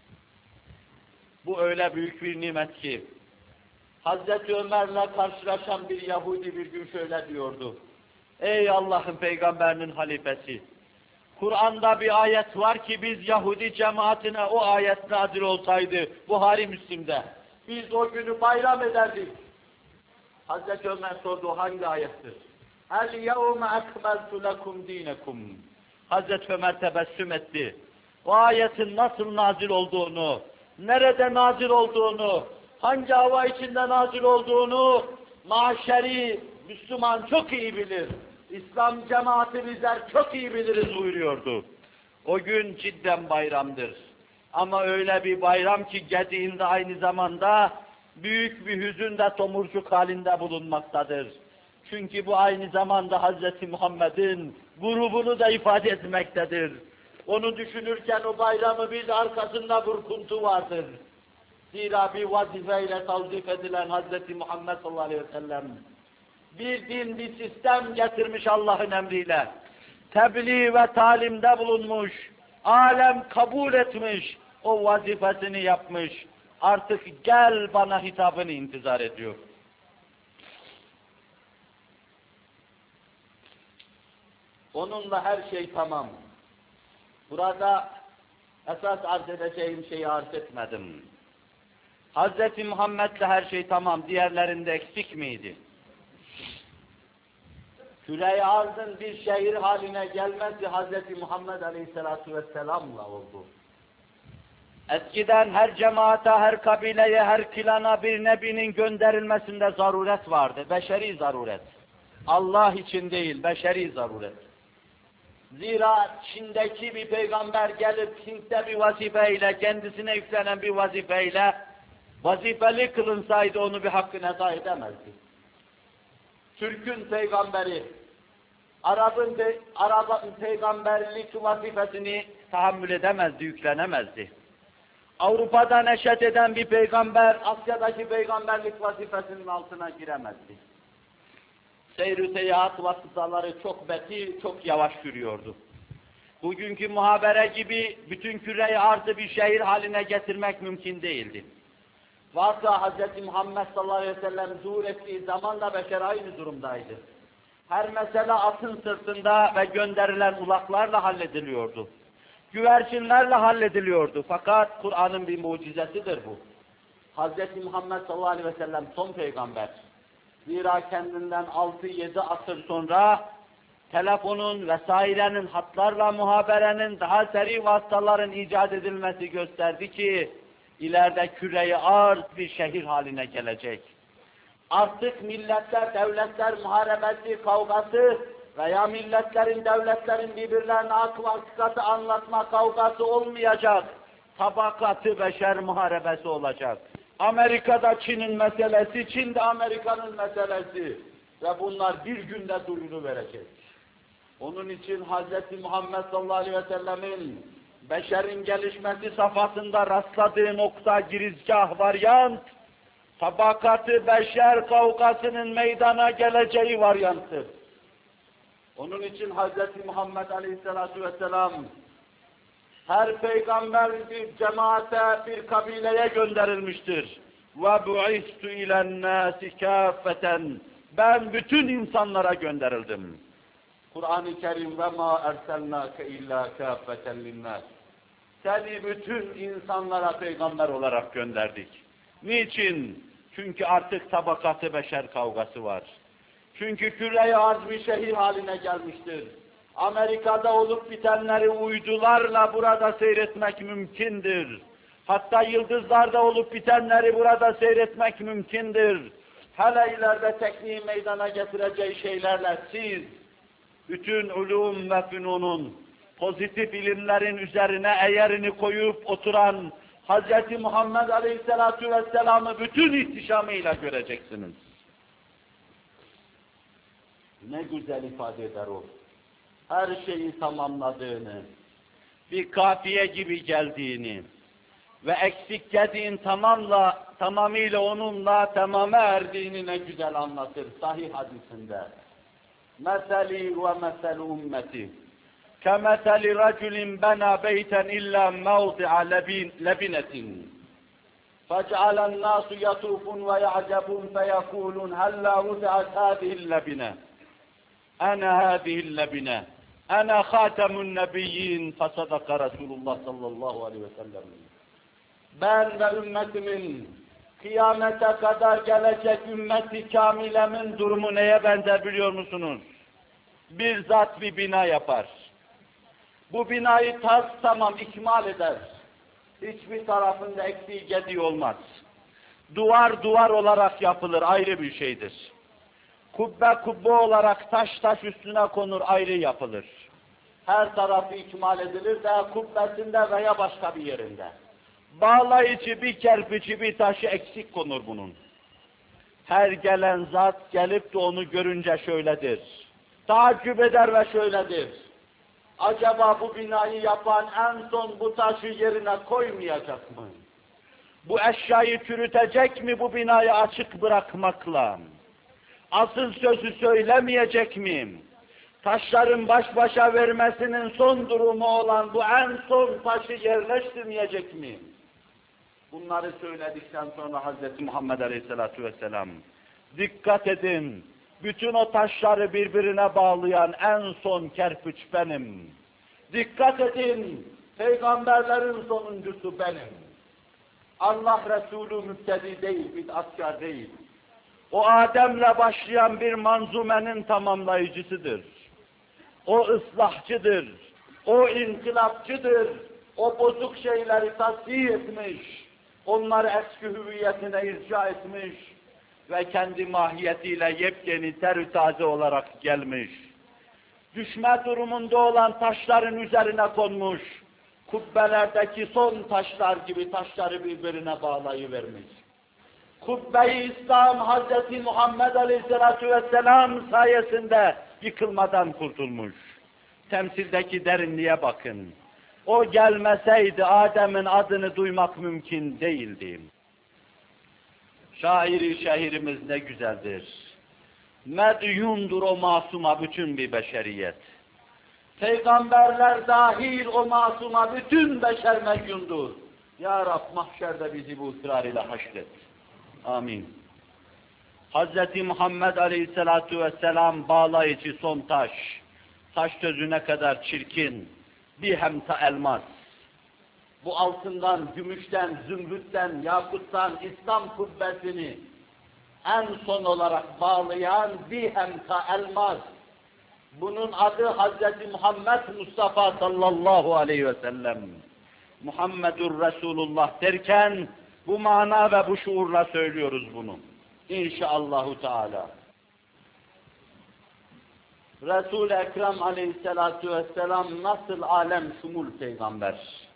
Bu öyle büyük bir nimet ki, Hazreti Ömer'le karşılaşan bir Yahudi bir gün şöyle diyordu. Ey Allah'ın peygamberinin halifesi! Kur'an'da bir ayet var ki biz Yahudi cemaatine o ayet nazil olsaydı, Buhari Müslim'de, biz o günü bayram ederdik. Hazreti Ömer sordu, hangi ayettir? El-yevme ekmeltu lekum dinekum. Hazreti Ömer tebessüm etti. O ayetin nasıl nazil olduğunu, nerede nazil olduğunu, hangi hava içinde nazil olduğunu maşeri Müslüman çok iyi bilir. İslam cemaati bizler çok iyi biliriz buyuruyordu. O gün cidden bayramdır. Ama öyle bir bayram ki gediğinde aynı zamanda büyük bir hüzün de tomurcuk halinde bulunmaktadır. Çünkü bu aynı zamanda Hazreti Muhammed'in grubunu da ifade etmektedir. Onu düşünürken o bayramı bir arkasında burkuntu vardır. Zira bir vazifeyle tavzif edilen Hazreti Muhammed sallallahu aleyhi ve sellem bir din, bir sistem getirmiş Allah'ın emriyle. Tebliğ ve talimde bulunmuş, alem kabul etmiş, o vazifesini yapmış. Artık gel bana hitabını intizar ediyor. Onunla her şey tamam. Burada esas arz edeceğim şeyi arz etmedim. Hazreti Muhammed'le her şey tamam, diğerlerinde eksik miydi? Küre-i arzın bir şehir haline gelmesi Hazreti Muhammed Aleyhisselatü Vesselam'la oldu. Eskiden her cemaate, her kabileye, her klana bir nebinin gönderilmesinde zaruret vardı, beşeri zaruret. Allah için değil, beşeri zaruret. Zira Çin'deki bir peygamber gelip Hint'te bir vazifeyle, kendisine yüklenen bir vazifeyle vazifeli kılınsaydı onu bir hakkını eda edemezdi. Türk'ün peygamberi, Arap'ın pe Arap'ın peygamberlik vazifesini tahammül edemezdi, yüklenemezdi. Avrupa'da neşet eden bir peygamber, Asya'daki peygamberlik vazifesinin altına giremezdi. Seyr-i seyahat vasıtaları çok beti, çok yavaş yürüyordu. Bugünkü muhabere gibi bütün küre-i arzı bir şehir haline getirmek mümkün değildi. Varsa Hz. Muhammed sallallahu aleyhi ve sellem zuhur ettiği zaman da beşer aynı durumdaydı. Her mesele atın sırtında ve gönderilen ulaklarla hallediliyordu. Güvercinlerle hallediliyordu. Fakat Kur'an'ın bir mucizesidir bu. Hz. Muhammed sallallahu aleyhi ve sellem son peygamber. Zira kendinden altı yedi asır sonra telefonun vesairenin, hatlarla muhaberenin, daha seri vasıtaların icat edilmesi gösterdi ki ileride küre-i arz bir şehir haline gelecek. Artık milletler, devletler muharebesi, kavgası veya milletlerin, devletlerin birbirlerine akıl hakikati anlatma kavgası olmayacak. Tabakatı beşer muharebesi olacak. Amerika'da Çin'in meselesi, Çin'de Amerika'nın meselesi ve bunlar bir günde duyuluverecek. Onun için Hz. Muhammed sallallahu aleyhi ve sellemin beşerin gelişmesi safhasında rastladığı nokta, girizgah, varyant, tabakatı beşer kavgasının meydana geleceği varyanttır. Onun için Hz. Muhammed aleyhissalatu vesselam her peygamber bir cemaate, bir kabileye gönderilmiştir. وَبُعِثْتُ اِلَى النَّاسِ كَافَّةً Ben bütün insanlara gönderildim. Kur'an-ı Kerim وَمَا اَرْسَلْنَاكَ اِلَّا كَافَّةً لِلنَّاسِ Seni bütün insanlara peygamber olarak gönderdik. Niçin? Çünkü artık tabakatı beşer kavgası var. Çünkü küre-i arz bir şehir haline gelmiştir. Amerika'da olup bitenleri uydularla burada seyretmek mümkündür. Hatta yıldızlarda olup bitenleri burada seyretmek mümkündür. Hele ileride tekniği meydana getireceği şeylerle siz, bütün ulûm ve fünunun, pozitif ilimlerin üzerine eğerini koyup oturan Hz. Muhammed Aleyhisselatü Vesselam'ı bütün ihtişamıyla göreceksiniz. Ne güzel ifade eder o. Her şeyi tamamladığını, bir kafiye gibi geldiğini ve eksik geldiğin tamamla, tamamıyla onunla tamama erdiğini ne güzel anlatır sahih hadisinde. Meseli ve mesel ümmeti kemeseli raculin bena beyten illa mevdi'a lebinetin فَجَعَلَ النَّاسُ يَطُوفُونَ وَيَعْجَبُونَ فَيَقُولُونَ هَلَّا وُضِعَتْ هَذِهِ اللَّبِنَةُ أَنَا هَذِهِ اللَّبِنَةُ أَنَا خَاتَمُ النَّبِيِّينَ فَصَدَقَ رَسُولُ اللّٰهِ sallallahu aleyhi ve sellem. Ben ve ümmetimin kıyamete kadar gelecek ümmeti kamilemin durumu neye benzer biliyor musunuz? Bir zat bir bina yapar. Bu binayı tas tamam ikmal eder. Hiçbir tarafında eksiği gediği olmaz. Duvar duvar olarak yapılır, ayrı bir şeydir. Kubbe kubbe olarak taş taş üstüne konur, ayrı yapılır. Her tarafı ikmal edilir de kubbesinde veya başka bir yerinde. Bağlayıcı bir kerpiçi, bir taşı eksik konur bunun. Her gelen zat gelip de onu görünce şöyledir. Taaccüp eder ve şöyledir. Acaba bu binayı yapan en son bu taşı yerine koymayacak mı? Bu eşyayı çürütecek mi bu binayı açık bırakmakla? asıl sözü söylemeyecek miyim? Taşların baş başa vermesinin son durumu olan bu en son taşı yerleştirmeyecek miyim? Bunları söyledikten sonra Hazreti Muhammed Aleyhisselatü Vesselam, dikkat edin, bütün o taşları birbirine bağlayan en son kerpiç benim. Dikkat edin, peygamberlerin sonuncusu benim. Allah Resulü mübtedi değil, bid'atkar değil. O Adem'le başlayan bir manzumenin tamamlayıcısıdır. O ıslahçıdır, o inkılapçıdır, o bozuk şeyleri tasfiye etmiş, onları eski hüviyetine irca etmiş ve kendi mahiyetiyle yepyeni ter taze olarak gelmiş. Düşme durumunda olan taşların üzerine konmuş, kubbelerdeki son taşlar gibi taşları birbirine bağlayıvermiş. Kubbe-i İslam Hazreti Muhammed Aleyhisselatü Vesselam sayesinde yıkılmadan kurtulmuş. Temsildeki derinliğe bakın. O gelmeseydi Adem'in adını duymak mümkün değildi. Şairi şehirimiz ne güzeldir. Medyundur o masuma bütün bir beşeriyet. Peygamberler dahil o masuma bütün beşer medyundur. Ya Rab mahşerde bizi bu ısrar ile haşret. Amin. Hazreti Muhammed Aleyhisselatü Vesselam bağlayıcı son taş. Taş sözü ne kadar çirkin. Bir hemta elmas. Bu altından, gümüşten, zümrütten, yakuttan İslam kubbesini en son olarak bağlayan bir hemta elmas. Bunun adı Hazreti Muhammed Mustafa sallallahu aleyhi ve sellem. Muhammedur Resulullah derken bu mana ve bu şuurla söylüyoruz bunu. İnşaallahu Teala. Resul-i Ekrem Aleyhisselatü Vesselam nasıl alem şumul peygamber?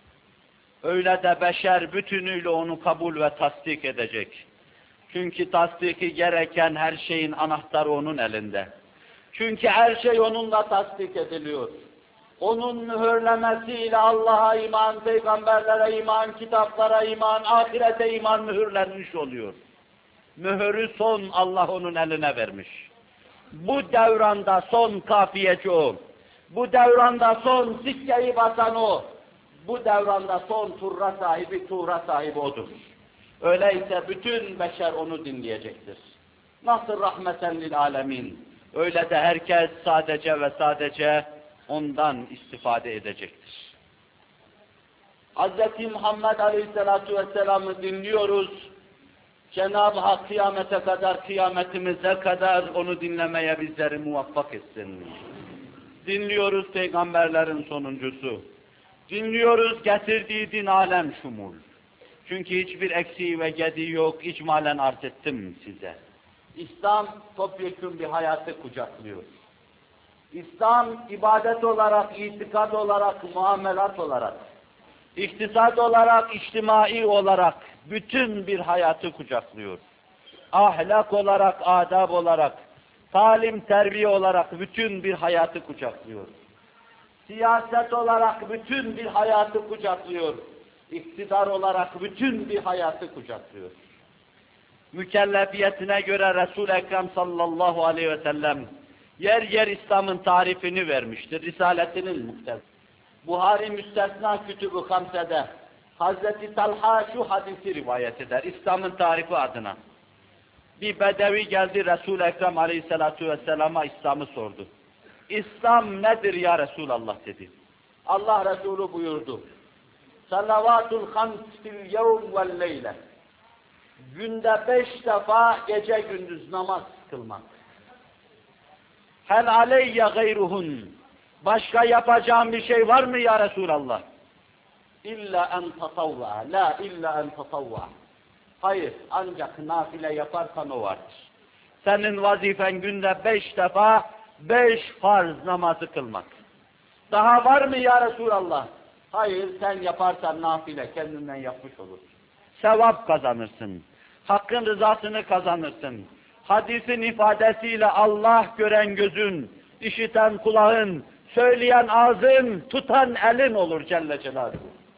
Öyle de beşer bütünüyle onu kabul ve tasdik edecek. Çünkü tasdiki gereken her şeyin anahtarı onun elinde. Çünkü her şey onunla tasdik ediliyor. Onun mühürlemesiyle Allah'a iman, peygamberlere iman, kitaplara iman, ahirete iman mühürlenmiş oluyor. Mühürü son Allah onun eline vermiş. Bu devranda son kafiyeci o. Bu devranda son sikkeyi basan o. Bu devranda son turra sahibi, tuğra sahibi odur. Öyleyse bütün beşer onu dinleyecektir. Nasıl rahmeten lil alemin? Öyle de herkes sadece ve sadece ondan istifade edecektir. Hazreti Muhammed Aleyhisselatü Vesselam'ı dinliyoruz. Cenab-ı Hak kıyamete kadar, kıyametimize kadar onu dinlemeye bizleri muvaffak etsin. Dinliyoruz peygamberlerin sonuncusu. Dinliyoruz getirdiği din alem şumul. Çünkü hiçbir eksiği ve gediği yok, icmalen arz ettim size. İslam topyekun bir hayatı kucaklıyor. İslam ibadet olarak, itikad olarak, muamelat olarak, iktisat olarak, içtimai olarak bütün bir hayatı kucaklıyor. Ahlak olarak, adab olarak, talim, terbiye olarak bütün bir hayatı kucaklıyor. Siyaset olarak bütün bir hayatı kucaklıyor. İktidar olarak bütün bir hayatı kucaklıyor. Mükellefiyetine göre Resul-i Ekrem sallallahu aleyhi ve sellem yer yer İslam'ın tarifini vermiştir. Risaletinin muhtevası. Buhari müstesna Kütüb-ü Hamse'de Hazreti Talha şu hadisi rivayet eder, İslam'ın tarifi adına. Bir bedevi geldi Resul-i Ekrem aleyhissalatu vesselama İslam'ı sordu. İslam nedir ya Resulallah dedi. Allah Resulü buyurdu. Salavatul hams fil yevm vel leyle. Günde beş defa gece gündüz namaz kılmak. Hel aleyye gayruhun. Başka yapacağım bir şey var mı ya Resulallah? İlla en tatavva. La illa en tatavva. Hayır, ancak nafile yaparsan o vardır. Senin vazifen günde beş defa beş farz namazı kılmak. Daha var mı ya Resulallah? Hayır, sen yaparsan nafile kendinden yapmış olursun. Sevap kazanırsın. Hakkın rızasını kazanırsın. Hadisin ifadesiyle Allah gören gözün, işiten kulağın, söyleyen ağzın, tutan elin olur Celle Celaluhu.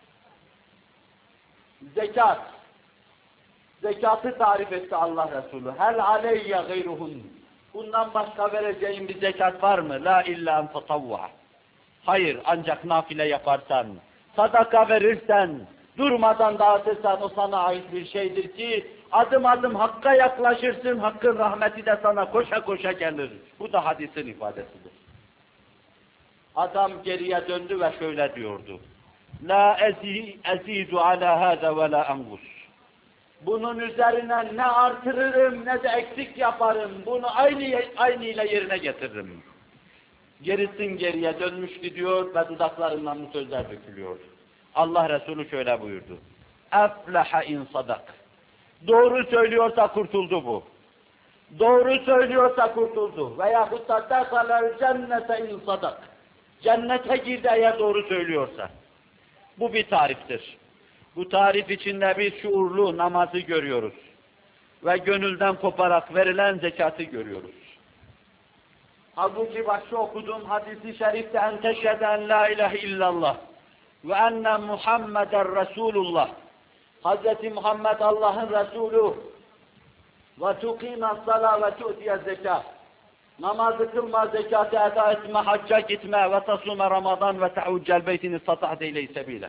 Zekat. Zekatı tarif etti Allah Resulü. Hel aleyye gayruhun. Bundan başka vereceğin bir zekat var mı? La illa en tatavva. Hayır, ancak nafile yaparsan, sadaka verirsen, durmadan dağıtırsan o sana ait bir şeydir ki, adım adım Hakk'a yaklaşırsın, Hakk'ın rahmeti de sana koşa koşa gelir. Bu da hadisin ifadesidir. Adam geriye döndü ve şöyle diyordu. La ezi, ezidu ala hâze ve la engus. Bunun üzerine ne artırırım ne de eksik yaparım. Bunu aynı, aynı ile yerine getiririm. Gerisin geriye dönmüş gidiyor ve dudaklarından bu sözler dökülüyor. Allah Resulü şöyle buyurdu. Efleha in sadak. Doğru söylüyorsa kurtuldu bu. Doğru söylüyorsa kurtuldu. Veyahut da dâkhalel cennete in sadak. Cennete girdi eğer doğru söylüyorsa. Bu bir tariftir. Bu tarif içinde bir şuurlu namazı görüyoruz. Ve gönülden koparak verilen zekatı görüyoruz. Halbuki başta okuduğum hadisi şerifte en teşhede en la ilahe illallah ve enne Muhammeden Resulullah. Hazreti Muhammed Allah'ın Resulü ve tukîme salâ ve tu'tiye zekâ. Namazı kılma, zekatı eda etme, hacca gitme ve tasûme Ramazan ve te'uccel beytini sata'de ile sebîle.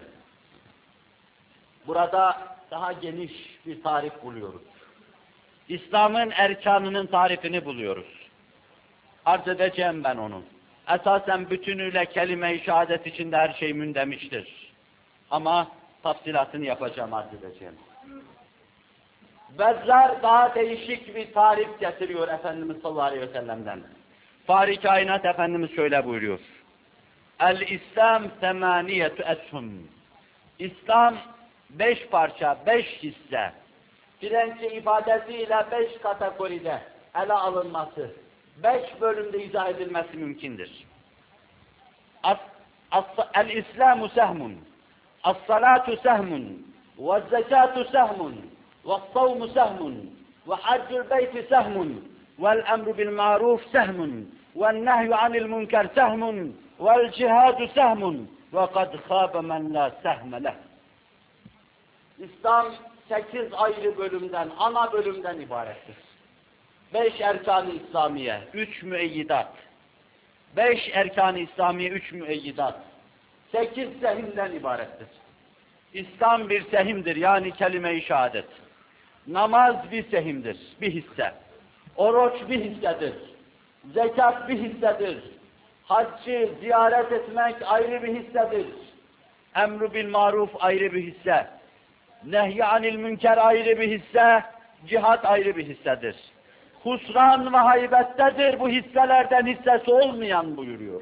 Burada daha geniş bir tarif buluyoruz. İslam'ın erkanının tarifini buluyoruz. Arz edeceğim ben onu. Esasen bütünüyle kelime-i şehadet içinde her şey mündemiştir. Ama tafsilatını yapacağım, arz edeceğim. Bezzar daha değişik bir tarif getiriyor Efendimiz sallallahu aleyhi ve sellem'den. Fahri Kainat Efendimiz şöyle buyuruyor. El-İslam semaniyetü eshum. İslam beş parça, beş hisse. Direnci ifadesiyle beş kategoride ele alınması, beş bölümde izah edilmesi mümkündür. El-İslamu sehmun, es-salatu sehmun, ve-zekatu sehmun, ve-savmu sehmun, ve-haccul beyti sehmun, vel-emru bil-ma'ruf sehmun, vel-nehyu anil-munker sehmun, vel-cihadu sehmun, ve-kad khâbe men lâ sehme leh. İslam sekiz ayrı bölümden, ana bölümden ibarettir. Beş erkan-ı İslamiye, üç müeyyidat. Beş erkan-ı İslamiye, üç müeyyidat. Sekiz sehimden ibarettir. İslam bir sehimdir, yani kelime-i şehadet. Namaz bir sehimdir, bir hisse. Oruç bir hissedir. Zekat bir hissedir. Haccı ziyaret etmek ayrı bir hissedir. Emru bil maruf ayrı bir hisse. Nehy anil münker ayrı bir hisse. Cihat ayrı bir hissedir. Husran ve haybettedir bu hisselerden hissesi olmayan buyuruyor.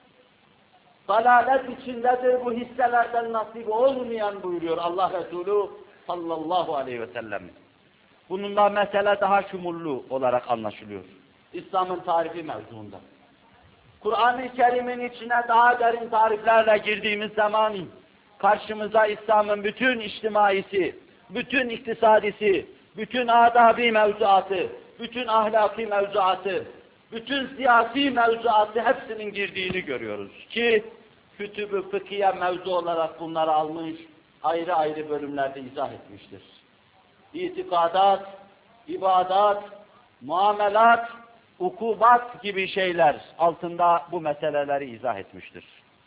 Dalalet içindedir bu hisselerden nasibi olmayan buyuruyor Allah Resulü sallallahu aleyhi ve sellem. Bununla mesele daha şumullu olarak anlaşılıyor. İslam'ın tarifi mevzuunda. Kur'an-ı Kerim'in içine daha derin tariflerle girdiğimiz zaman karşımıza İslam'ın bütün içtimaisi, bütün iktisadisi, bütün adabi mevzuatı, bütün ahlaki mevzuatı, bütün siyasi mevzuatı hepsinin girdiğini görüyoruz ki kütüb-ü fıkhiye mevzu olarak bunları almış, ayrı ayrı bölümlerde izah etmiştir. İtikadat, ibadat, muamelat, ukubat gibi şeyler altında bu meseleleri izah etmiştir.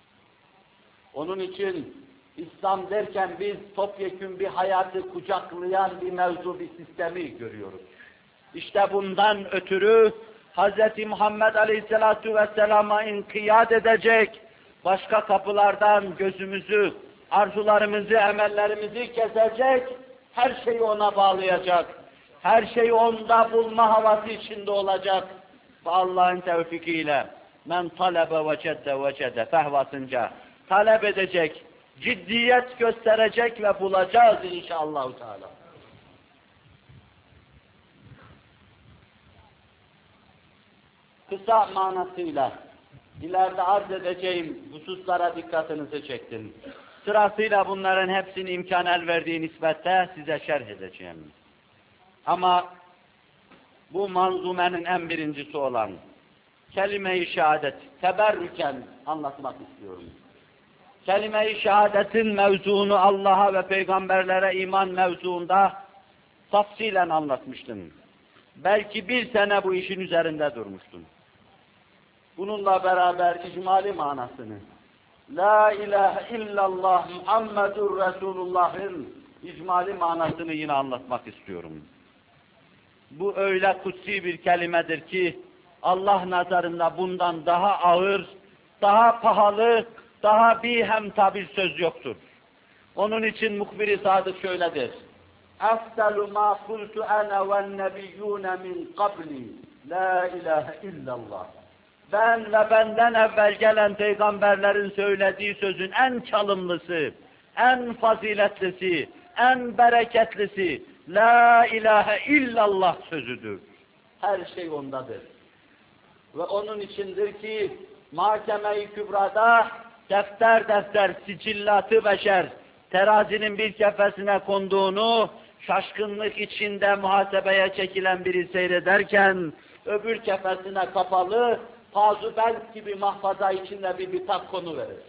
Onun için İslam derken biz topyekün bir hayatı kucaklayan bir mevzu, bir sistemi görüyoruz. İşte bundan ötürü Hz. Muhammed Aleyhisselatu Vesselam'a inkiyat edecek, başka kapılardan gözümüzü, arzularımızı, emellerimizi kesecek, her şeyi ona bağlayacak, her şeyi onda bulma havası içinde olacak ve Allah'ın tevfikiyle men talebe vecedde vecede fehvasınca talep edecek, ciddiyet gösterecek ve bulacağız inşallah Teala. Kısa manasıyla ileride arz edeceğim hususlara dikkatinizi çektim. Sırasıyla bunların hepsini imkan el verdiği nispette size şerh edeceğim. Ama bu manzumenin en birincisi olan kelime-i şehadet teberrüken anlatmak istiyorum. Kelime-i şehadetin mevzuunu Allah'a ve peygamberlere iman mevzuunda tafsilen anlatmıştım. Belki bir sene bu işin üzerinde durmuştun. Bununla beraber icmali manasını, La ilahe illallah Muhammedur Resulullah'ın icmali manasını yine anlatmak istiyorum. Bu öyle kutsi bir kelimedir ki, Allah nazarında bundan daha ağır, daha pahalı, daha bihemta bir söz yoktur. Onun için muhbir-i sadık şöyledir. Efdalu ma kultu ana ven nebiyyune min qabli, la ilahe illallah. Ben ve benden evvel gelen peygamberlerin söylediği sözün en çalımlısı, en faziletlisi, en bereketlisi, la ilahe illallah sözüdür. Her şey ondadır. Ve onun içindir ki, Mahkeme-i Kübra'da defter defter, sicillat-ı beşer, terazinin bir kefesine konduğunu, şaşkınlık içinde muhasebeye çekilen biri seyrederken, öbür kefesine kapalı, pazubent gibi mahfaza içinde bir bitap konuverir.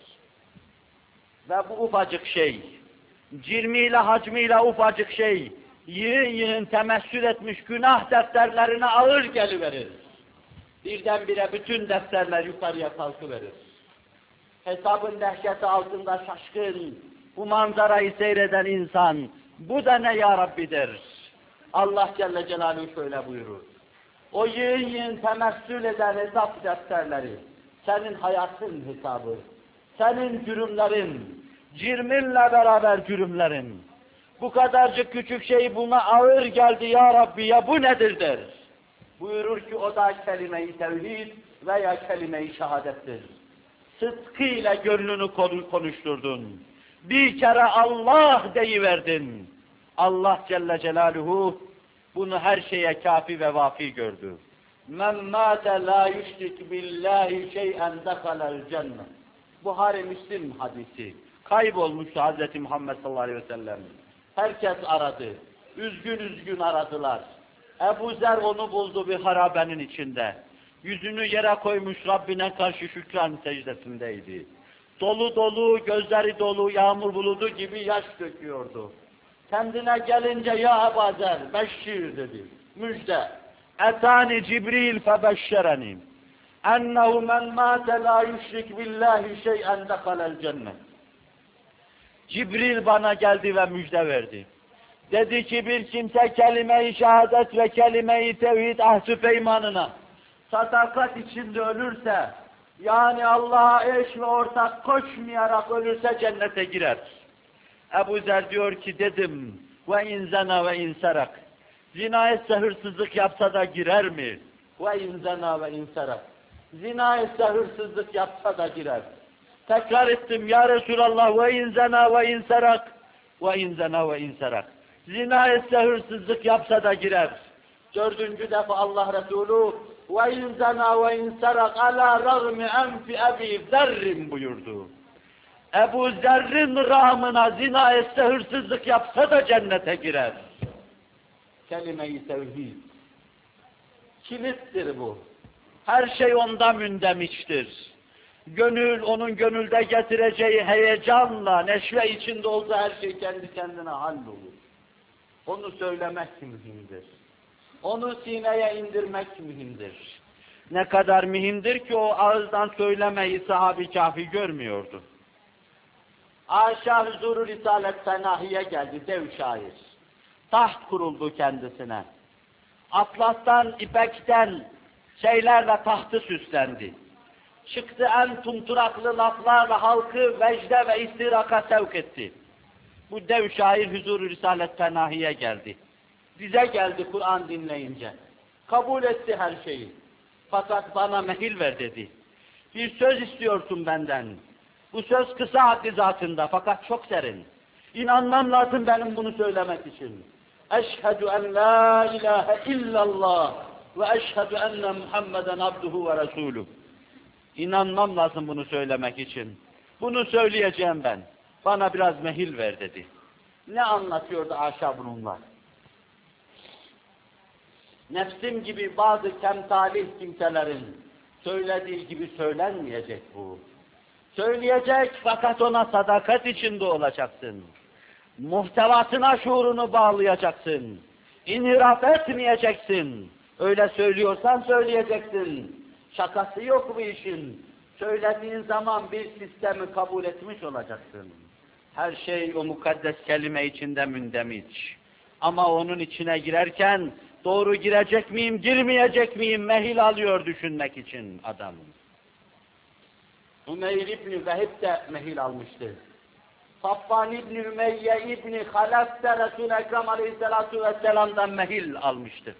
Ve bu ufacık şey, cirmiyle hacmiyle ufacık şey, yığın yığın temessül etmiş günah defterlerine ağır geliverir. Birdenbire bütün defterler yukarıya kalkıverir. Hesabın dehşeti altında şaşkın, bu manzarayı seyreden insan, bu da ne ya Rabbi der. Allah Celle Celaluhu şöyle buyurur. O yığın yığın temessül eden hesap defterleri, senin hayatın hesabı, senin cürümlerin, cirminle beraber cürümlerin. Bu kadarcık küçük şey buna ağır geldi ya Rabbi, ya bu nedir der. Buyurur ki o da kelime-i tevhid veya kelime-i şehadettir. Sıdkıyla gönlünü konuşturdun. Bir kere Allah deyiverdin. Allah Celle Celaluhu bunu her şeye kafi ve vafi gördü. Men mâte lâ yüşrik billâhi şey'en dehalel cennet. Buhari Müslim hadisi. Kaybolmuştu Hazreti Muhammed sallallahu aleyhi ve sellem. Herkes aradı. Üzgün üzgün aradılar. Ebu Zer onu buldu bir harabenin içinde. Yüzünü yere koymuş Rabbine karşı şükran secdesindeydi. Dolu dolu, gözleri dolu, yağmur buludu gibi yaş döküyordu. Kendine gelince ya Ebu Zer, beşşir dedi, müjde. Etani Cibril febeşşereni. Ennehu men mâte lâ yüşrik billahi şey'en dehalel cennet. Cibril bana geldi ve müjde verdi. Dedi ki bir kimse kelime-i şehadet ve kelime-i tevhid ahd-ı peymanına sadakat içinde ölürse, yani Allah'a eş ve ortak koşmayarak ölürse cennete girer. Ebu Zer diyor ki dedim, ve inzena ve inserak. Zina etse hırsızlık yapsa da girer mi? Ve inzena ve inserak. Zina etse hırsızlık yapsa da girer. Tekrar ettim ya Resulallah, ve inzena ve inserak. Ve inzena ve inserak. Zina etse hırsızlık yapsa da girer. Dördüncü defa Allah Resulü ve inzana ve insarak ala ragmi enfi Ebi Zerrin buyurdu. Ebu Zerrin rağmına zina etse hırsızlık yapsa da cennete girer. Kelime-i tevhid. Kilittir bu. Her şey onda mündemiştir. Gönül, onun gönülde getireceği heyecanla, neşve içinde olsa her şey kendi kendine hallolur. Onu söylemek mühimdir. Onu sineye indirmek mühimdir. Ne kadar mühimdir ki o ağızdan söylemeyi sahabi kafi görmüyordu. Aşağı huzuru Risalet Fenahi'ye geldi dev şair. Taht kuruldu kendisine. Atlastan, ipekten şeylerle tahtı süslendi. Çıktı en tumturaklı laflarla halkı vecde ve istiraka sevk etti. Bu dev şair huzuru Risalet Fenahi'ye geldi. Bize geldi Kur'an dinleyince. Kabul etti her şeyi. Fakat bana mehil ver dedi. Bir söz istiyorsun benden. Bu söz kısa haddi zatında fakat çok serin. İnanmam lazım benim bunu söylemek için. Eşhedü en la ilahe illallah ve eşhedü enne Muhammeden abduhu ve resuluh. İnanmam lazım bunu söylemek için. Bunu söyleyeceğim ben. Bana biraz mehil ver dedi. Ne anlatıyordu aşağı bununla? Nefsim gibi bazı kemtalih kimselerin söylediği gibi söylenmeyecek bu. Söyleyecek fakat ona sadakat içinde olacaksın. Muhtevasına şuurunu bağlayacaksın. İnhiraf etmeyeceksin. Öyle söylüyorsan söyleyeceksin. Şakası yok bu işin. Söylediğin zaman bir sistemi kabul etmiş olacaksın. Her şey o mukaddes kelime içinde mündemiç. Ama onun içine girerken doğru girecek miyim, girmeyecek miyim mehil alıyor düşünmek için adam. Ümeyr İbni Vehib de mehil almıştı. Safvan İbni Ümeyye İbni Halef de Resul-i Ekrem Aleyhisselatü Vesselam'dan mehil almıştı.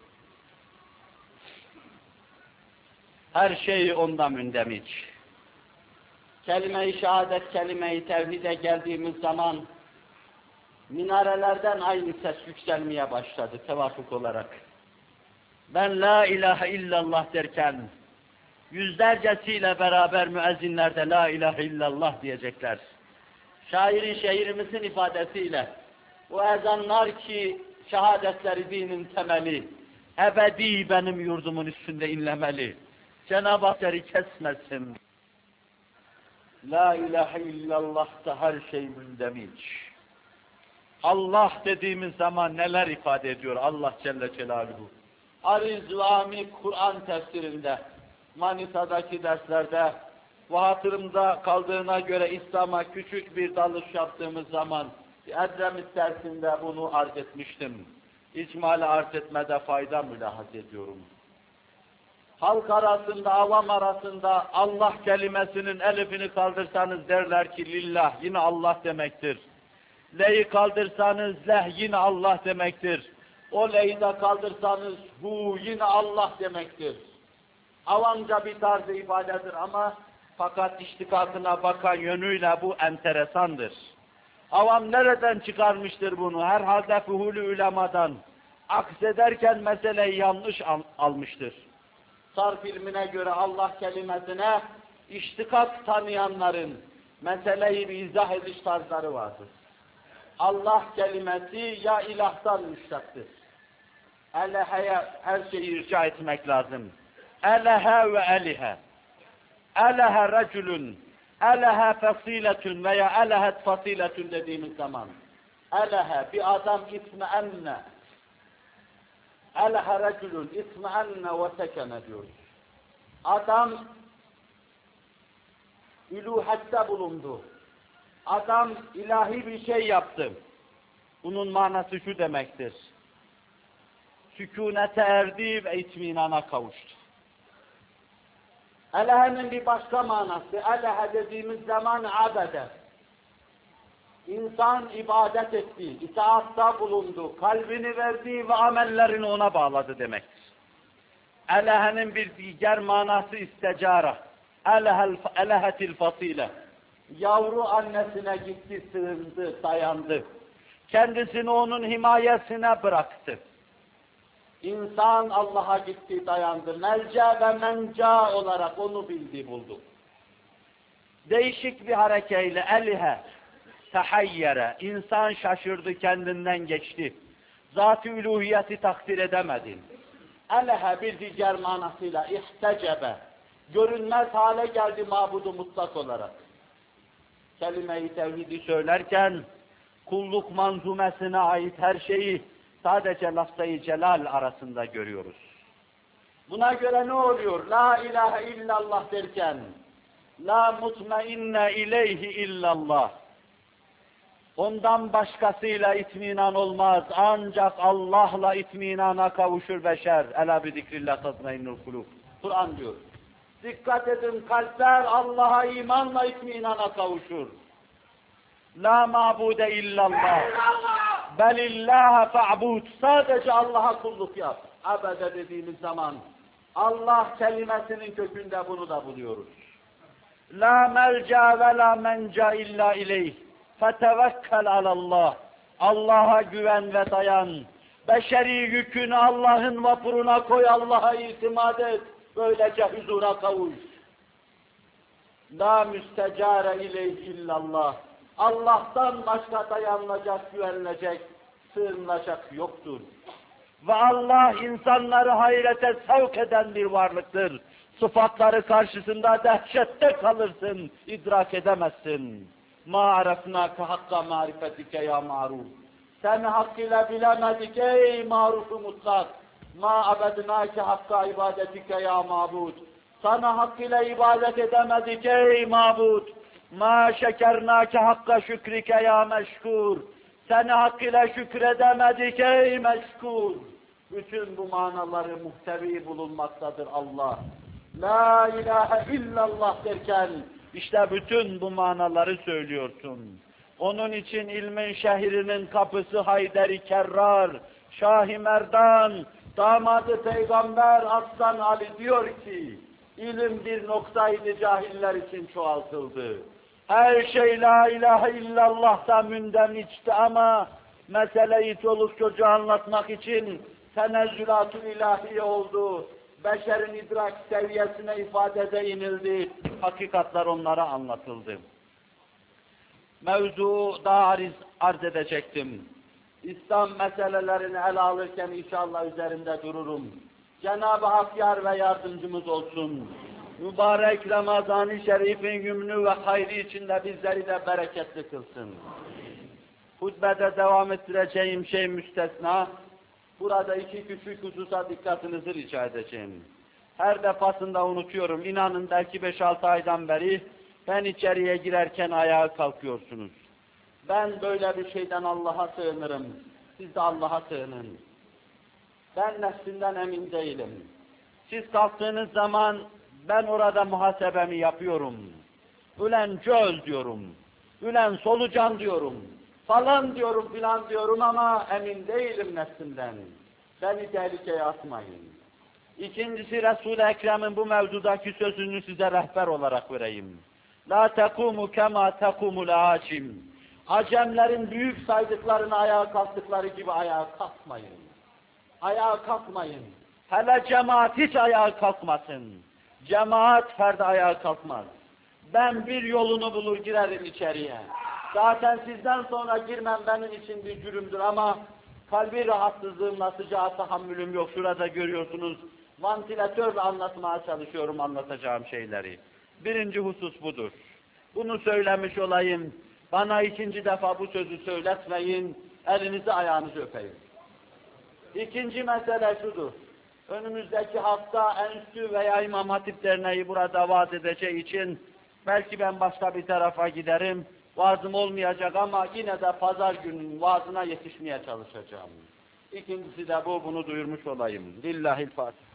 Her şey ondan mündemiç. Kelime-i şehadet, kelime-i tevhide geldiğimiz zaman minarelerden aynı ses yükselmeye başladı tevafuk olarak. Ben la ilahe illallah derken yüzlercesiyle beraber müezzinler de la ilahe illallah diyecekler. Şairin şehrimizin ifadesiyle o ezanlar ki şehadetleri dinin temeli, ebedi benim yurdumun üstünde inlemeli. Cenab-ı Hak'ları kesmesin. La ilahe illallah'ta her şey mündemiç. Allah dediğimiz zaman neler ifade ediyor Allah Celle Celaluhu? Ariz ve Amik Kur'an tefsirinde, Manisa'daki derslerde ve hatırımda kaldığına göre İslam'a küçük bir dalış yaptığımız zaman Edremit dersinde bunu arz etmiştim. İcmali arz etmede fayda mülahaz ediyorum. Halk arasında, avam arasında Allah kelimesinin elifini kaldırsanız derler ki lillah, yine Allah demektir. Le'yi kaldırsanız leh, yine Allah demektir. O le'yi de kaldırsanız hu, yine Allah demektir. Avamca bir tarzı ifadedir ama fakat iştikakına bakan yönüyle bu enteresandır. Avam nereden çıkarmıştır bunu? Herhalde fuhulü ulemadan. Aksederken meseleyi yanlış al almıştır. Sarf ilmine göre Allah kelimesine iştikak tanıyanların meseleyi bir izah ediş tarzları vardır. Allah kelimesi ya ilahtan müştaktır. Elehe'ye her şeyi irca etmek lazım. Elehe ve elihe. Elehe reculun, elehe fasiletun veya elehet fasiletun dediğimiz zaman. Elehe bir adam itmeenne. Elehe reculun itmeenne ve tekene diyoruz. Adam üluhette bulundu. Adam ilahi bir şey yaptı. Bunun manası şu demektir. Sükûnete erdi ve itminana kavuştu. Elehe'nin bir başka manası, elehe dediğimiz zaman abede. İnsan ibadet etti, itaatta bulundu, kalbini verdi ve amellerini ona bağladı demektir. Elehe'nin bir diğer manası istecara. Elehel, elehetil fasile. Yavru annesine gitti, sığındı, dayandı. Kendisini onun himayesine bıraktı. İnsan Allah'a gitti, dayandı. Melca ve menca olarak onu bildi, buldu. Değişik bir harekeyle elihe, tehayyere, insan şaşırdı, kendinden geçti. Zat-ı üluhiyeti takdir edemedi. Elehe bir diğer manasıyla ihtecebe, görünmez hale geldi mabudu mutlak olarak. Kelime-i tevhidi söylerken, kulluk manzumesine ait her şeyi sadece lafz-ı celal arasında görüyoruz. Buna göre ne oluyor? La ilahe illallah derken, la mutmainne ileyhi illallah. Ondan başkasıyla itminan olmaz. Ancak Allah'la itminana kavuşur beşer. Ela bi zikrillah tatmainnul kulub. Kur'an diyor. Dikkat edin, kalpler Allah'a imanla itminana kavuşur. La ma'bude illallah. Belillâhe fa'bud. Sadece Allah'a kulluk yap. Abede dediğimiz zaman Allah kelimesinin kökünde bunu da buluyoruz. La melca ve la menca illa ileyh. Fetevekkel alallah. Allah'a güven ve dayan. Beşeri yükünü Allah'ın vapuruna koy, Allah'a itimat et. Böylece huzura kavuş. La müstecare ileyh illallah. Allah'tan başka dayanılacak, güvenilecek, sığınılacak yoktur. Ve Allah insanları hayrete sevk eden bir varlıktır. Sıfatları karşısında dehşette kalırsın, idrak edemezsin. مَا عَرَفْنَاكَ حَقَّ مَعْرِفَتِكَ يَا مَعْرُوفُ Seni hakkıyla bilemedik ey marufu mutlak. Ma abednâke hakka ibadetike ya mabud. Sana hakkıyla ibadet edemedik ey mabud. Ma şekernâke hakka şükrike ya meşkur. Seni hakkıyla şükredemedik ey meşkur. Bütün bu manaları muhtevi bulunmaktadır Allah. La ilahe illallah derken işte bütün bu manaları söylüyorsun. Onun için ilmin şehrinin kapısı Haydar-ı Kerrar, Şah-ı Merdan, damadı Peygamber Aslan Ali diyor ki, ilim bir noktaydı cahiller için çoğaltıldı. Her şey la ilahe illallah'ta mündemişti ama meseleyi çoluk çocuğa anlatmak için tenezzülat-ı ilahiye oldu. Beşerin idrak seviyesine ifadede inildi. Hakikatler onlara anlatıldı. Mevzu daha arz, arz edecektim. İslam meselelerini ele alırken inşallah üzerinde dururum. Cenab-ı Hak yar ve yardımcımız olsun. Mübarek Ramazan-ı Şerif'in yümnü ve hayrı içinde bizleri de bereketli kılsın. Hutbede devam ettireceğim şey müstesna. Burada iki küçük hususa dikkatinizi rica edeceğim. Her defasında unutuyorum. İnanın belki beş altı aydan beri ben içeriye girerken ayağa kalkıyorsunuz. Ben böyle bir şeyden Allah'a sığınırım. Siz de Allah'a sığının. Ben nefsimden emin değilim. Siz kalktığınız zaman ben orada muhasebemi yapıyorum. Ülen çöl diyorum. Ülen solucan diyorum. Falan diyorum filan diyorum ama emin değilim nefsimden. Beni tehlikeye atmayın. İkincisi Resul-i Ekrem'in bu mevzudaki sözünü size rehber olarak vereyim. La tekumu kema tekumul acim. Acemlerin büyük saydıklarını ayağa kalktıkları gibi ayağa kalkmayın. Ayağa kalkmayın. Hele cemaat hiç ayağa kalkmasın. Cemaat ferdi ayağa kalkmaz. Ben bir yolunu bulur girerim içeriye. Zaten sizden sonra girmem benim için bir cürümdür ama kalbi rahatsızlığımla sıcağa tahammülüm yok. Şurada görüyorsunuz, vantilatörle anlatmaya çalışıyorum anlatacağım şeyleri. Birinci husus budur. Bunu söylemiş olayım. Bana ikinci defa bu sözü söyletmeyin, elinizi ayağınızı öpeyim. İkinci mesele şudur. Önümüzdeki hafta Enstitü veya İmam Hatip Derneği burada vaaz edeceği için belki ben başka bir tarafa giderim. Vaazım olmayacak ama yine de pazar gününün vaazına yetişmeye çalışacağım. İkincisi de bu, bunu duyurmuş olayım. Lillahil Fatiha.